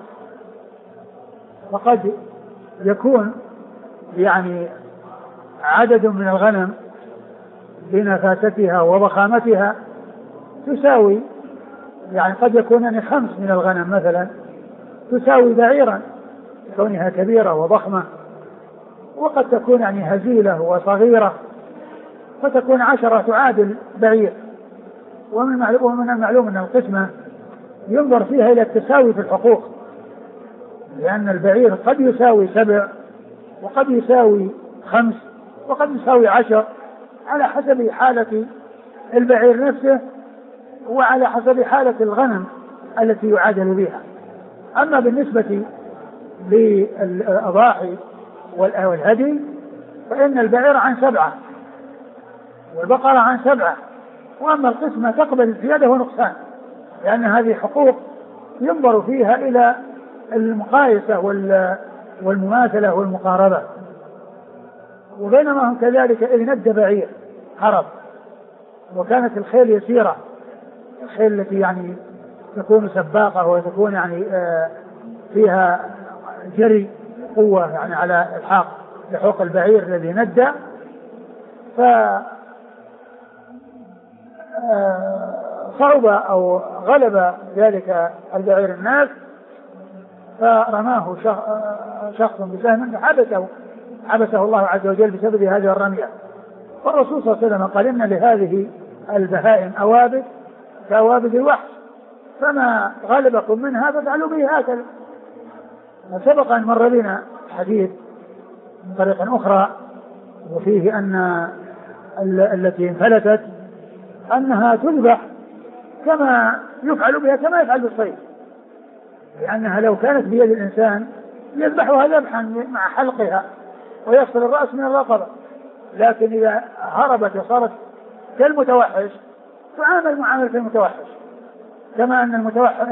فقد يكون يعني عدد من الغنم بنفاستها وضخامتها تساوي، يعني قد يكون يعني 5 من الغنم مثلا تساوي بعيرا كونها كبيرة وضخمة، وقد تكون يعني هزيلة وصغيرة فتكون 10 تعادل بعير. ومن المعلوم أن القسمة ينظر فيها إلى التساوي في الحقوق، لأن البعير قد يساوي 7 وقد يساوي 5 وقد يساوي 10 على حسب حالة البعير نفسه وعلى حسب حالة الغنم التي يعادل بها. أما بالنسبة للأضاحي والهدي فإن البعير عن 7 والبقرة عن 7، وأما القسمة تقبل الزيادة ونقصان، لأن هذه حقوق ينظر فيها إلى المقايسة والمماثلة والمقاربة. وبينما هم كذلك إذ ند بعير هرب، وكانت الخيل يسيرة، الخيل التي يعني تكون سباقة وتكون يعني فيها جري قوة يعني على الحاق لحوق البعير الذي ندى، صعب أو غلب ذلك البعير الناس، فرماه شخص بسهم حبسه الله عز وجل بسبب هذه الرمية. والرسول صلى الله عليه وسلم قال إن لهذه البهائم أوابد كأوابد الوحش، فما غلبكم منها فافعلوا به هكذا. سبق أن مر بنا حديث من طريق أخرى وفيه أن التي انفلتت أنها تذبح كما يفعل بها كما يفعل بالصيد، لأنها لو كانت بيد الإنسان يذبحها ذبحا مع حلقها ويفصل الرأس من الرقبة، لكن إذا هربت وصارت كالمتوحش تعامل معاملة المتوحش، كما أن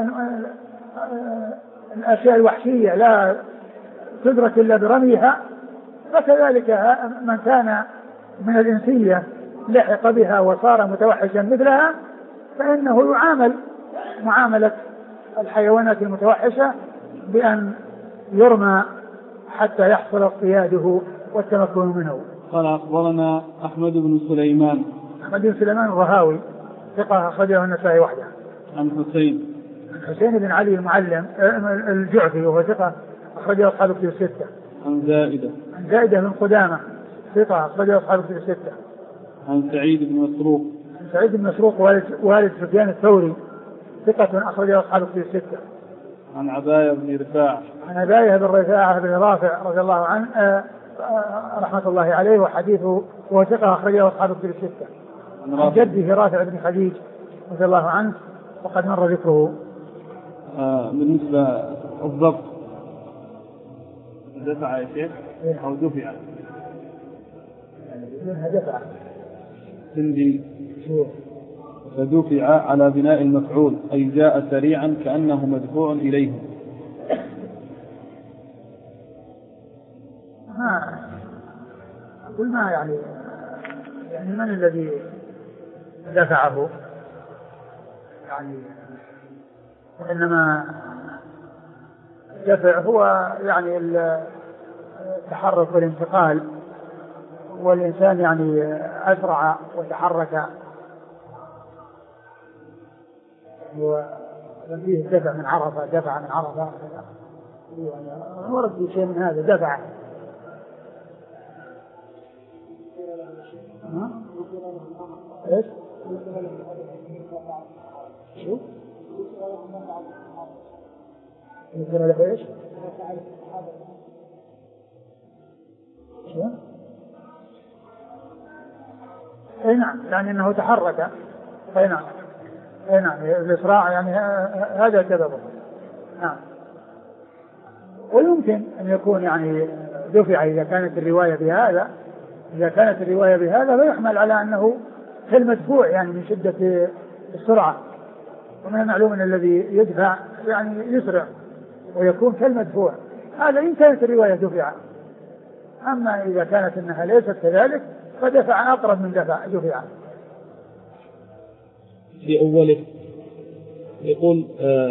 الأشياء الوحشية لا تدرك إلا برميها، فكذلك من كان من الإنسية لحق بها وصار متوحشا مثلها فإنه يعامل معاملة الحيوانات المتوحشة بأن يرمى حتى يحصل اصطياده والتمكن منه. قال أخبرنا أحمد بن سليمان الرهاوي ثقة أخرجه النسائي وحده. عن حسين بن علي المعلم الجعفي وهو ثقة أخرجه أصحاب كتب الستة. عن زائدة بن قدامة ثقة أخرجه أصحاب كتب الستة. عن سعيد بن مسروق والد سفيان الثوري ثقة أخرجه أصحاب كتب الستة. عن عباية بن رفاعة بن رافع رضي الله عنه رحمة الله عليه وحديثه وهو ثقة أخرجه أصحاب كتب الستة. عن جده رافع بن خديج رضي الله عنه وقد مر ذكره. بالنسبة الضبط دفع يا شيخ أو دفع منها دفع سندي فدفع على بناء المفعول أي جاء سريعا كأنه مدفوع إليه. ما أقول ما يعني من الذي دفعه يعني، إنما الدفع هو يعني التحرك والانتقال، والإنسان يعني أسرع وتحرك وفيه دفع من عرفة، دفع من عرفة يعني ورد شيء من هذا دفع. ايش؟ شو؟ يذكر له ايش؟ شو؟ اي نعم، يعني انه تحرك. اي نعم، اي نعم، الاسراع يعني هذا سببه. نعم. ويمكن ان يكون يعني دفع اذا كانت الرواية بهذا، إذا كانت الرواية بهذا فيحمل على أنه كالمدفوع يعني من شدة السرعة، ومن المعلوم أن الذي يدفع يعني يسرع ويكون كالمدفوع، هذا إن كانت الرواية دفع. أما إذا كانت أنها ليست كذلك فدفع أقرب من دفع دفع. في أوله يقول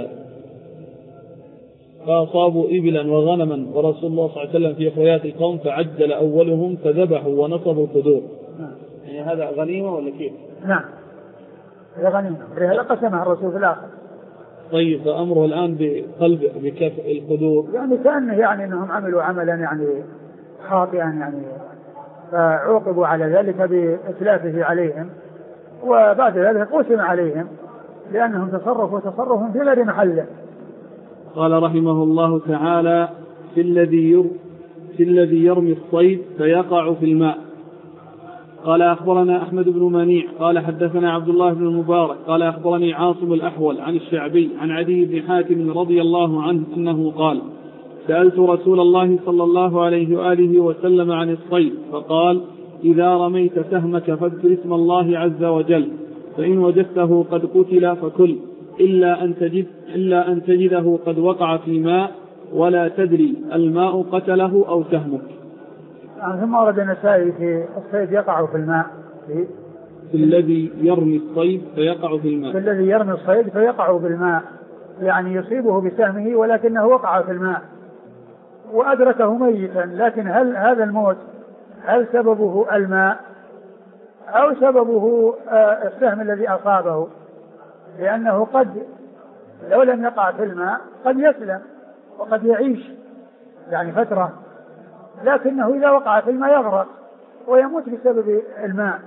فأصابوا إبلا وغنما ورسول الله صلى الله عليه وسلم في أخريات القوم فعجل أولهم فذبحوا ونصبوا القدور. يعني هذا غنيمة ولا كيف؟ نعم، هذا غنيمة، هذا قسمها الرسول في الآخر. طيب، فأمره الآن بكف القدور، يعني كأنه يعني أنهم عملوا عملا يعني خاطئا يعني، فعوقبوا على ذلك بإتلافه عليهم، وبعد ذلك قسم عليهم لأنهم تصرفوا تصرفهم في غير محله. قال رحمه الله تعالى: في الذي يرمي الصيد فيقع في الماء. قال أخبرنا أحمد بن منيع قال حدثنا عبد الله بن المبارك قال أخبرني عاصم الأحول عن الشعبي عن عدي بن حاتم رضي الله عنه أنه قال: سألت رسول الله صلى الله عليه وآله وسلم عن الصيد فقال: إذا رميت سهمك فاذكر اسم الله عز وجل، فإن وجدته قد قتل فكل، إلا أن تجده قد وقع في ماء ولا تدري الماء قتله أو سهمك. ثم ورد النسائي في الصيد يقع في الماء، في الذي يرمي الصيد فيقع في الماء، في الذي يرمي الصيد فيقع في الماء، يعني يصيبه بسهمه ولكنه وقع في الماء وأدركه ميتا، لكن هل هذا الموت هل سببه الماء أو سببه السهم الذي أصابه؟ لأنه قد لو لم يقع في الماء قد يسلم وقد يعيش يعني فترة، لكنه إذا وقع في الماء يغرق ويموت بسبب الماء.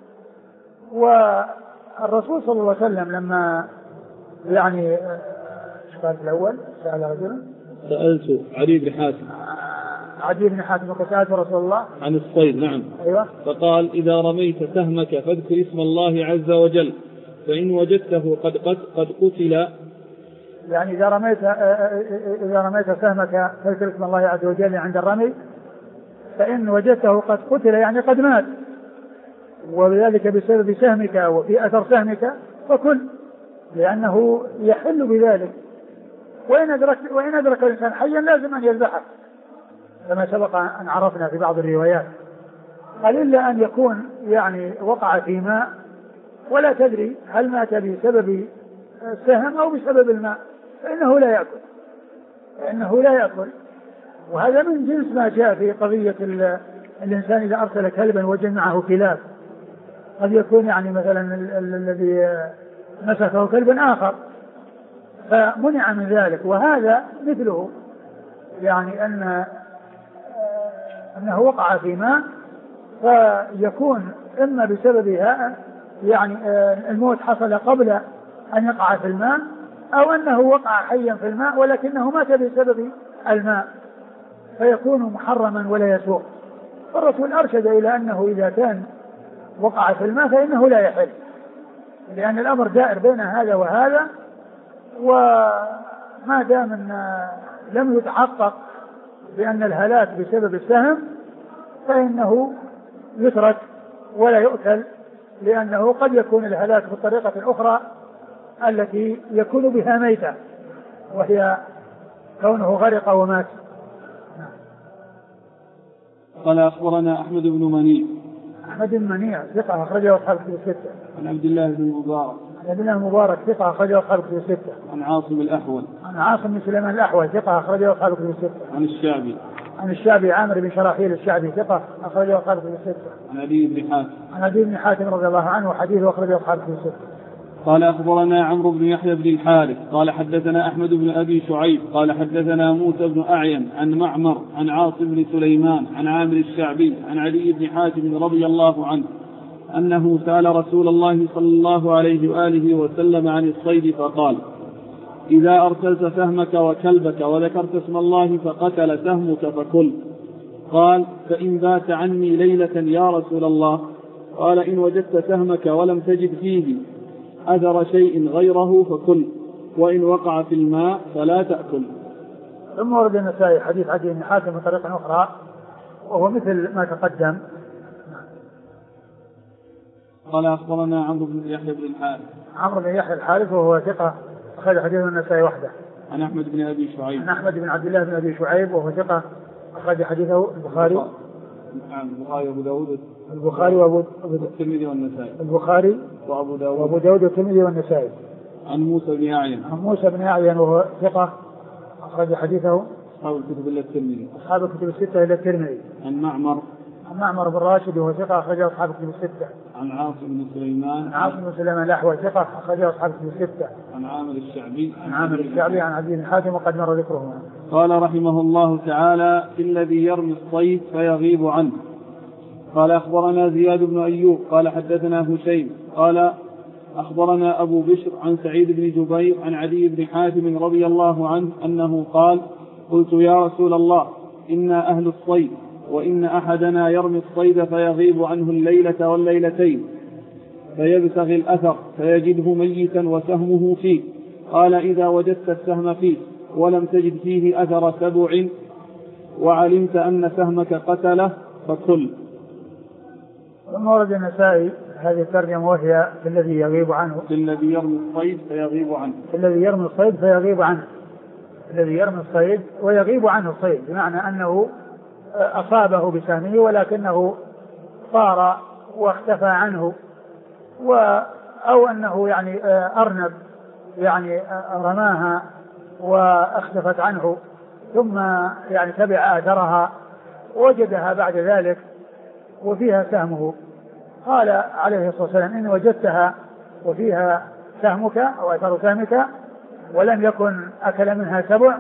والرسول صلى الله عليه وسلم لما يعني قال الأول سأل رجلا، سألت عدي بن حاتم، عدي بن حاتم سألت رسول الله عن الصيد. نعم. أيوة. فقال: إذا رميت سهمك فاذكر اسم الله عز وجل، فإن وجدته قد قتل، يعني إذا رميت سهمك فاذكر اسم الله عز وجل عند الرمي، فإن وجدته قد قتل يعني قد مات، وذلك بسبب سهمك وفي أثر سهمك فكل، لأنه يحل بذلك. وإن أدرك الإنسان حيا لازم أن يذبحه كما سبق أن عرفنا في بعض الروايات. قال إلا أن يكون يعني وقع في ماء ولا تدري هل مات بسبب السهم أو بسبب الماء، فإنه لا يأكل. وهذا من جنس ما جاء في قضية الإنسان إذا أرسل كلبا وجد معه كلاب، قد يكون يعني مثلا الذي مسكه كلب آخر فمنع من ذلك، وهذا مثله يعني أنه وقع في ماء فيكون إما بسببها يعني الموت حصل قبل أن يقع في الماء، أو أنه وقع حيا في الماء ولكنه مات بسبب الماء فيكون محرما ولا يسوق. فالرسول أرشد إلى أنه إذا كان وقع في الماء فإنه لا يحل، لأن الأمر دائر بين هذا وهذا، وما دام أن لم يتحقق بأن الهلاك بسبب السهم فإنه يترك ولا يؤكل، لأنه قد يكون الهلاك بالطريقة الأخرى التي يكون بها ميتة، وهي كونه غرق ومات. قال أخبرنا أحمد بن منيع. أحمد بن منيع ثقة أخرجه أصحاب الكتب الستة. عن عبد الله بن المبارك. عبد الله المبارك ثقة أخرجه أصحاب الكتب الستة. عن عاصم الأحول. عن عاصم بن سليمان الأحول ثقة أخرجه أصحاب الكتب الستة. عن الشعبي. عن الشعبي عامر بن شراحيل الشعبي ثقة أخرجه أصحاب الكتب الستة. عن عدي بن حاتم. عن عدي بن حاتم رضي الله عنه وحديثه أخرجه أصحاب الكتب الستة. قال أخبرنا عمرو بن يحيى بن الحارث قال حدثنا أحمد بن أبي شعيب قال حدثنا موسى بن أعين عن معمر عن عاصم بن سليمان عن عامر الشعبي عن علي بن حاتم رضي الله عنه أنه سأل رسول الله صلى الله عليه وآله وسلم عن الصيد فقال: إذا أرسلت سهمك وكلبك وذكرت اسم الله فقتل سهمك فكل. قال: فإن بات عني ليلة يا رسول الله؟ قال: إن وجدت سهمك ولم تجد فيه أثر شيء غيره فكل، وإن وقع في الماء فلا تأكل. ثم ورد النسائي حديث عدي بن حاتم بطريقة أخرى وهو مثل ما تقدم. قال أخبرنا عمرو بن يحيى بن الحارث. عمرو بن يحيى الحارث وهو ثقة أخرج حديث النسائي وحده. عن أحمد بن أبي شعيب. عن أحمد بن عبد الله بن أبي شعيب وهو ثقة أخرج حديثه البخاري. البخاري وأبو داود. البخاري وأبو الترمذي والنسائي. البخاري وأبو داود والترمذي والنسائي. عن موسى بن أعين. عن موسى بن أعين وهو ثقة أخرج حديثه أصحاب الكتب إلا الترمذي. أصحاب الكتب الستة إلا الترمذي. عن معمر بن راشد وهو ثقة أخرجه أصحاب الكتب الستة. عن عاصم بن سليمان. عن عاصم بن سليمان الأحول ثقة أخرجه أصحاب الكتب الستة. عن عامر الشعبي. عن عدي بن حاتم وقد مر ذكره. قال رحمه الله تعالى: في الذي يرمي الصيد فيغيب عنه. قال أخبرنا زياد بن أيوب قال حدثنا هشيم قال أخبرنا أبو بشر عن سعيد بن جبير عن عدي بن حاتم رضي الله عنه أنه قال: قلت يا رسول الله إنا أهل الصيد، وإن أحدنا يرمي الصيد فيغيب عنه الليلة والليلتين فيبتغي الأثر فيجده ميتا وسهمه فيه. قال: إذا وجدت السهم فيه ولم تجد فيه أثر سبع وعلمت أن سهمك قتله فكل. ثم ورد النسائي هذه الترجمة وهي في الذي يغيب عنه. في الذي يرمي الصيد فيغيب عنه. في الذي يرمي الصيد فيغيب عنه. الذي يرمي الصيد ويغيب عنه الصيد، بمعنى أنه أصابه بسهمه ولكنه طار واختفى عنه، أو أنه يعني أرنب يعني رماها واختفت عنه ثم يعني تبع آثرها وجدها بعد ذلك وفيها سهمه. قال عليه الصلاة والسلام: إن وجدتها وفيها سهمك أو أثر سهمك ولم يكن أكل منها سبع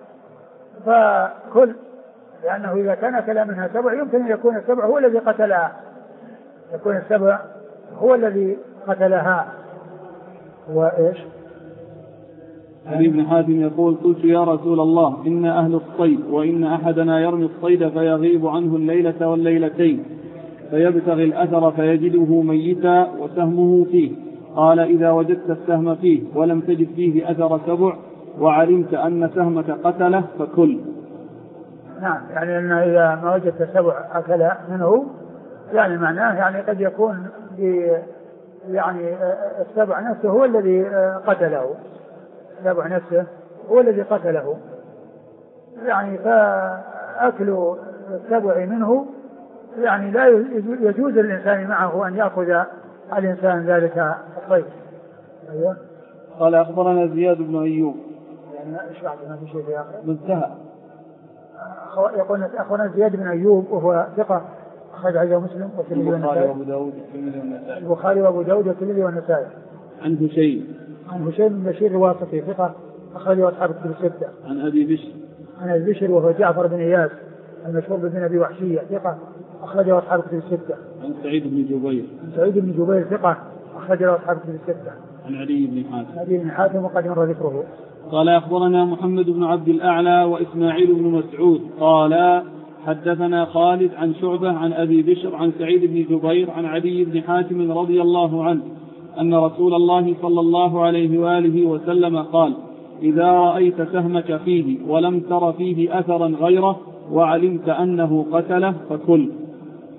فكل، لأنه إذا كان أكل منها سبع يمكن أن يكون السبع هو الذي قتلها، يكون السبع هو الذي قتلها. وإيش؟ علي بن حاتم يقول: قلت يا رسول الله إن أهل الصيد، وإن أحدنا يرمي الصيد فيغيب عنه الليلة والليلتين فيبتغي الأثر فيجده ميتا وسهمه فيه. قال: إذا وجدت السهم فيه ولم تجد فيه أثر سبع وعلمت أن سهمك قتله فكل. نعم، يعني أن إذا ما وجدت سبع أكل منه يعني معناه يعني قد يكون يعني السبع نفسه هو الذي قتله، السبع نفسه هو الذي قتله، يعني فأكل السبع منه يعني لا يجوز للإنسان معه أن يأخذ الإنسان ذلك الصيد. أيوة. قال أخبرنا زياد بن أيوب. يعني إيش بعد ما في شيء في آخر؟ منتهى. يقول أخبرنا زياد بن أيوب وهو ثقة أخرج حديثه مسلم والترمذي والنسائي. البخاري وأبو داود والترمذي والنسائي. عن هشيم بن بشير الواسطي ثقة أخرجه أصحاب الكتب الستة. عن أبي بشر وهو جعفر بن إياس المشهور بن أبي وحشية ثقة أخرجه أصحاب الكتب الستة. عن سعيد بن جبير ثقة أخرجه أصحاب الكتب الستة. عن علي بن حاتم وقد مر ذكره. قال أخبرنا محمد بن عبد الأعلى وإسماعيل بن مسعود قال حدثنا خالد عن شعبة عن أبي بشر عن سعيد بن جبير عن علي بن حاتم رضي الله عنه أن رسول الله صلى الله عليه وآله وسلم قال: إذا رأيت سهمك فيه ولم تر فيه أثرا غيره وعلمت أنه قتله فكل.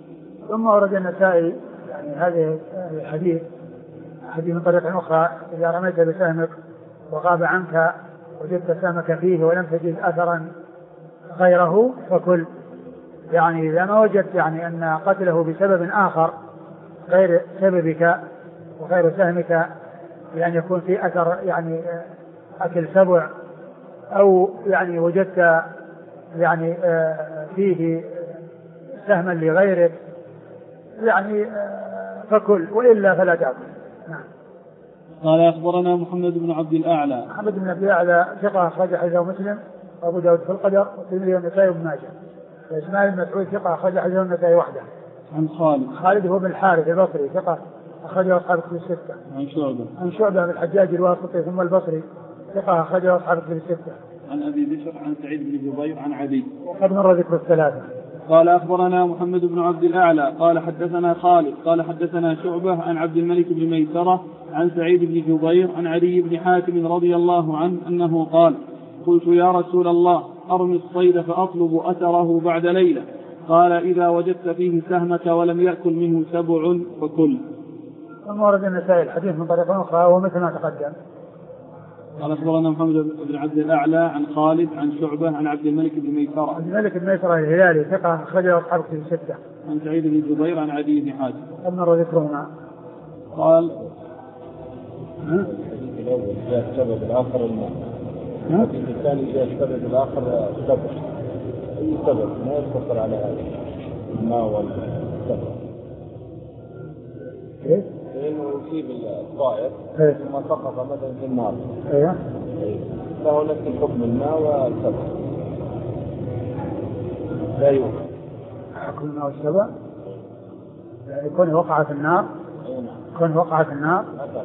ثم ورد النسائي يعني هذه الحديث من طريق أخرى: إذا رميت بسهمك وغاب عنك وجدت سهمك فيه ولم تجد أثرا غيره فكل. يعني إذا ما وجدت يعني أن قتله بسبب آخر غير سببك وغير سهمك، يعني يكون في أثر يعني أكل سبع، أو يعني وجدت يعني فيه سهما لغيرك يعني فكل، وإلا فلا تأكل. نعم. قال أخبرنا محمد بن عبد الأعلى. محمد بن عبد الأعلى ثقة أخرج حديثه مسلم وأبو داود في القدر والترمذي والنسائي وابن ماجه. إسماعيل بن مسعود ثقة أخرج حديثه النسائي وحده. عن خالد هو بن الحارث البصري ثقة أخرجه أصحاب الكتب الستة. عن شعبة بن الحجاج الواسطي ثم البصري ثقة أخرجه أصحاب الكتب الستة. عن أبي بشر عن سعيد بن جبير عن عدي. وقد مر ذكر الثلاثة. قال أخبرنا محمد بن عبد الأعلى قال حدثنا خالد قال حدثنا شعبة عن عبد الملك بن ميسرة عن سعيد بن جبير عن علي بن حاتم رضي الله عنه أنه قال: قلت يا رسول الله أرمي الصيد فأطلب أثره بعد ليلة، قال: إذا وجدت فيه سهمك ولم يأكل منه سبع فكل. ثم ورد النسائي الحديث من طريق أخرى ومثل ما تقدم. قال أخبرنا محمد بن عبد الأعلى عن خالد عن شعبة عن عبد الملك بن ميسرة. عبد الملك بن ميسرة الهلالي ثقة أخرجه أصحاب الكتب الستة. عن سعيد بن جبير عن عدي بن حاتم. مر ذكرهما. قال: الأول جاء السبب الآخر الماء. الحديث الثاني جاء السبب الآخر السبب. أي سبب ما يقتصر على هذا الماء والسبب. إيه؟ لأنه يصيب الطائر ثم سقط مثلا في النار. أيوه. فهو نفس الحكم الماء والسبب. لا يوجد حكم الماء والسبب. يعني يكون وقع في النار. يكون وقع في النار.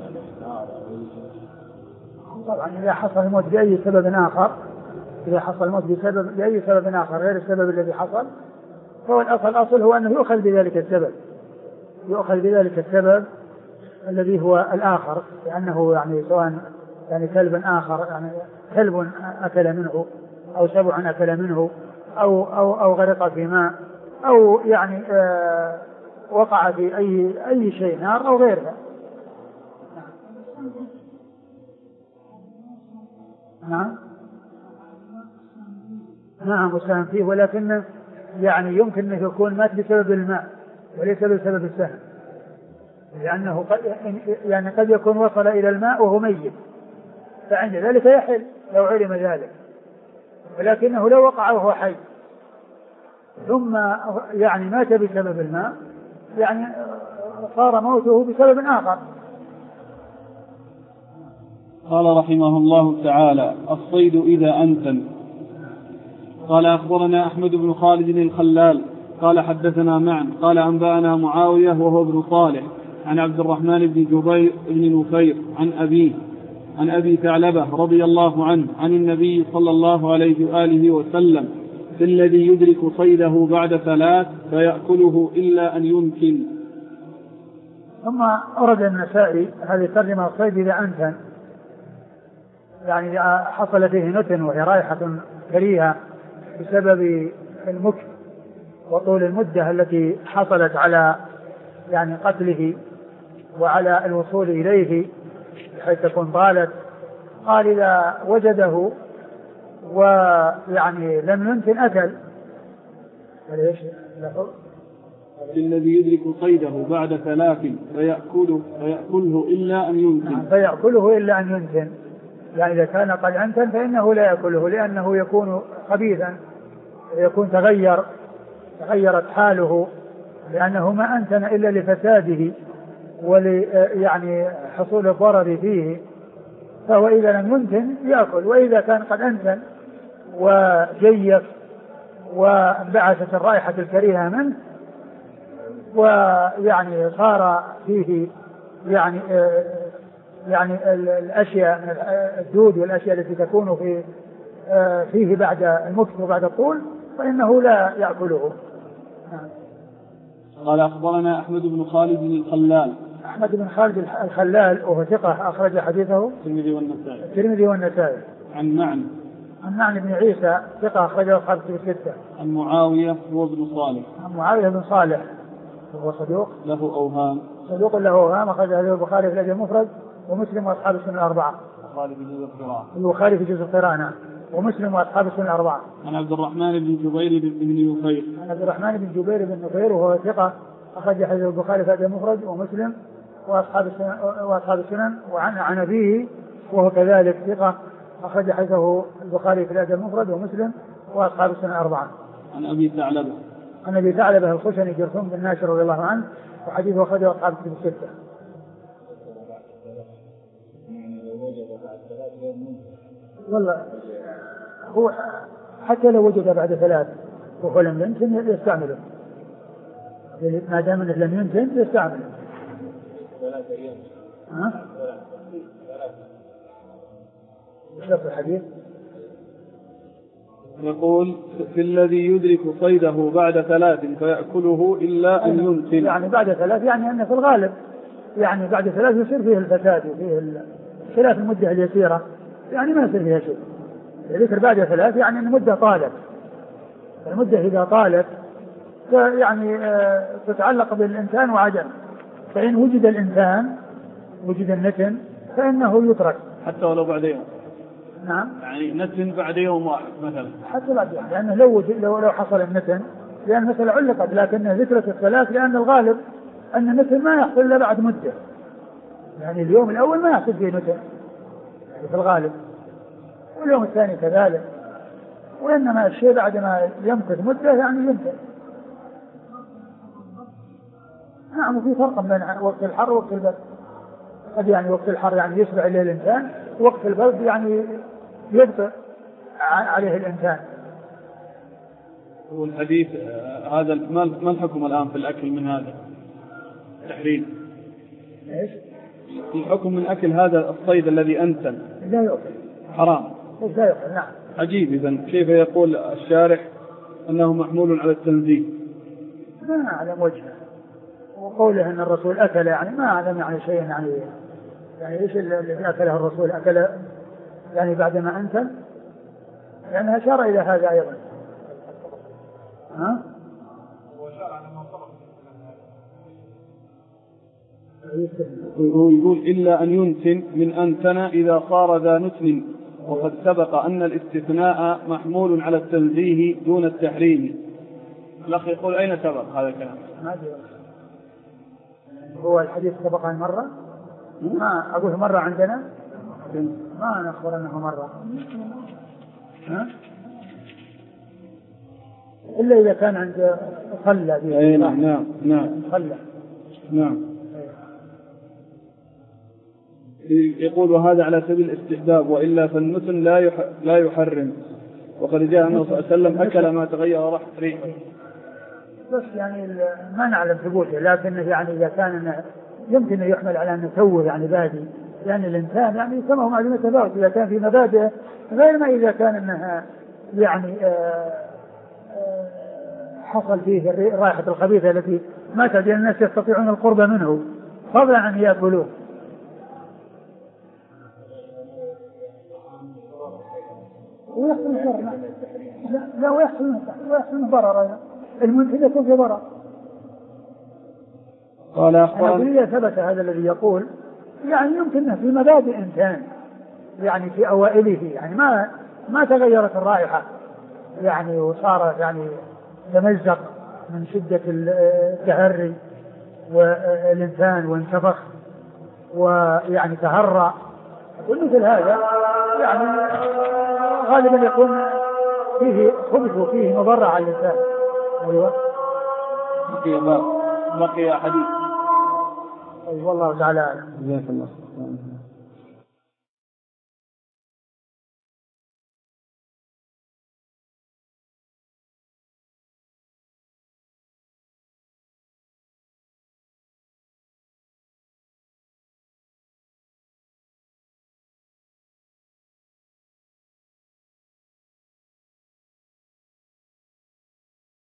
طبعا إذا حصل الموت بأي سبب آخر، إذا حصل الموت بأي سبب آخر غير السبب الذي حصل، فهو الأصل هو أنه يؤخذ بذلك السبب. يؤخذ بذلك السبب الذي هو الآخر، لأنه يعني سواء يعني كلب آخر، يعني كلب أكل منه أو سبع أكل منه أو غرق في ماء أو يعني وقع في أي شيء نار أو غيرها. نعم وسهم فيه، ولكن يعني يمكن أن يكون مات بسبب الماء وليس بسبب السهم، لأنه قد يكون وصل إلى الماء وهو ميت، فعند ذلك يحل لو علم ذلك، ولكنه لو وقع وهو حي ثم يعني مات بسبب الماء يعني صار موته بسبب آخر. قال رحمه الله تعالى: الصيد إذا أنتن. قال أخبرنا أحمد بن خالد الخلال قال حدثنا معا قال أنبأنا معاوية وهو ابن صالح عن عبد الرحمن بن جبير بن نفير عن أبيه عن أبي ثعلبة رضي الله عنه عن النبي صلى الله عليه وآله وسلم في الذي يدرك صيده بعد 3 فيأكله إلا أن يمكن. ثم أورد النسائي هذه الترجمة: الصيد إذا أنتن، يعني حصل فيه نتن وهي رائحة كريهة بسبب المكث وطول المدة التي حصلت على يعني قتله وعلى الوصول إليه بحيث تكون طالت. قال: إذا وجده ويعني لم يمكن أكل. الذي يدرك صيده بعد 3 فيأكله إلا أن يمكن. فيأكله إلا أن يمكن، يعني إذا كان قد أنتن فإنه لا يأكله، لأنه يكون خبيثا، يكون تغيرت حاله، لأنه ما أنتن إلا لفساده يعني حصول الضرر فيه، فهو إذا لم يمكن يأكل. وإذا كان قد أنتن وجيف وانبعثت الرائحة الكريهة منه ويعني صار فيه يعني الأشياء من الدود والأشياء التي تكون فيه بعد المكث وبعد الطول، فإنه لا يأكله. قال أخبرنا أحمد بن خالد الخلال. أحمد بن خالد الخلال وهو ثقة أخرج حديثه الترمذي والنسائي. عن معن بن عيسى ثقة أخرجه أصحاب الكتب الستة. عن معاوية هو ابن صالح. عن معاوية بن صالح هو صدوق له أوهام. صدوق له أوهام، أخرج له البخاري في الأدب المفرد ومسلم وأصحاب السنن الأربعة. البخاري في جزء القراءة ومسلم وأصحاب السنن الأربعة. عن عبد الرحمن بن جبير بن نفير. عن عبد الرحمن بن جبير بن نفير وهو ثقة، أخرج حديث البخاري في الأدب المفرد ومسلم وأصحاب السنن. وعن أبيه وهو كذلك ثقة، أخرج حديثه البخاري في الأدب المفرد ومسلم وأصحاب السنن الأربعة. عن أبي ثعلبة. عن أبي ثعلبة الخشني جرثوم بن ناشر رضي الله عنه، وحديثه أخرجه أصحاب الكتب الستة. والله هو حتى لو وجد بعد 3 وهو لم يمكن يستعمله، ما دام انه لم يمكن يستعمله. 3 أيام. ها؟ شوف الحديث يقول في الذي يدرك صيده بعد 3 فيأكله إلا أن يمكن. يعني بعد 3 يعني أنه في الغالب يعني بعد 3 يصير فيه الفساد وفيه خلاف المدة اليسيرة، يعني ما يصير فيها شيء. ذكر بعد 3 يعني أن المدة طالت، المدة إذا طالت يعني تتعلق بالإنسان وعدم، فإن وجد الإنسان وجد النتن فإنه يترك حتى ولو بعد يوم. نعم، يعني نتن بعد يوم واحد مثلا، حتى بعد يوم، لأنه لو حصل النتن، لأن مثلا علقت لكن ذكرت الثلاث لأن الغالب أن النتن ما يحصل إلا بعد مدة، يعني اليوم الأول ما يحصل فيه نتن يعني في الغالب، واليوم الثاني كذلك، وإنما الشيء بعد ما يمكث مدة يعني يمكن. نعم، وفي فرق بين وقت الحر ووقت البرد. قد يعني وقت الحر يعني يشبع إليه الإنسان، وقت البرد يعني يبطئ عليه الإنسان. والحديث هذا ما الحكم الآن في الأكل من هذا التحريم؟ إيش؟ الحكم من أكل هذا الصيد الذي أنتن؟ لا يأكل، حرام. لا يأكل. نعم. عجيب. إذن كيف يقول الشارح أنه محمول على التنزيه؟ ما أعلم وجهه، وقوله أن الرسول أكل يعني ما أعلم يعني شيء يعني إيش اللي أكله الرسول؟ أكل يعني بعدما أنتن، يعني أشار إلى هذا أيضا. ها؟ هو يقول إلا أن ينتن من أنتن إذا صار ذا نتن، وقد سبق أن الاستثناء محمول على التنزيه دون التحريم. الأخ يقول أين سبق هذا الكلام؟ ما أدري. هو الحديث سبق مرة؟ ما أقول مرة عندنا؟ ما نخبر أنه مرة. ها؟ إلا إذا كان عند صلى. نعم صلى. نعم. يقول هذا على سبيل الاستحباب، وإلا فالنتن لا يحرم، وقد جاء أنه صلى الله عليه وسلم أكل ما تغير ريحه. بس يعني ما نعلم ثبوته، لكن يعني إذا كان يمكن أن يحمل على أنه سوى يعني بادي، يعني الإنسان يعني كما هو معلومة تفاوت، إذا كان في مبادئ غير ما إذا كان أنها يعني حصل فيه الرائحة الخبيثة التي ما تجعل الناس يستطيعون القرب منه فضلا عن يأكلوه. ويحصل ضرر. لا ويحصل ضرر، المنتج يكون في ضرر. قال أخبرني ثبت هذا الذي يقول يعني يمكن في مبادئ إنسان يعني في أوائله يعني ما تغيرت الرائحة يعني وصار يعني تمزق من شدة التهري والإنسان وانتفخ ويعني تهرى، ومثل هذا يعني غالبا يكون فيه خبث وفيه مضرة على الإنسان. أيوة. بقي حديث. والله تعالى أعلم. جزاك الله.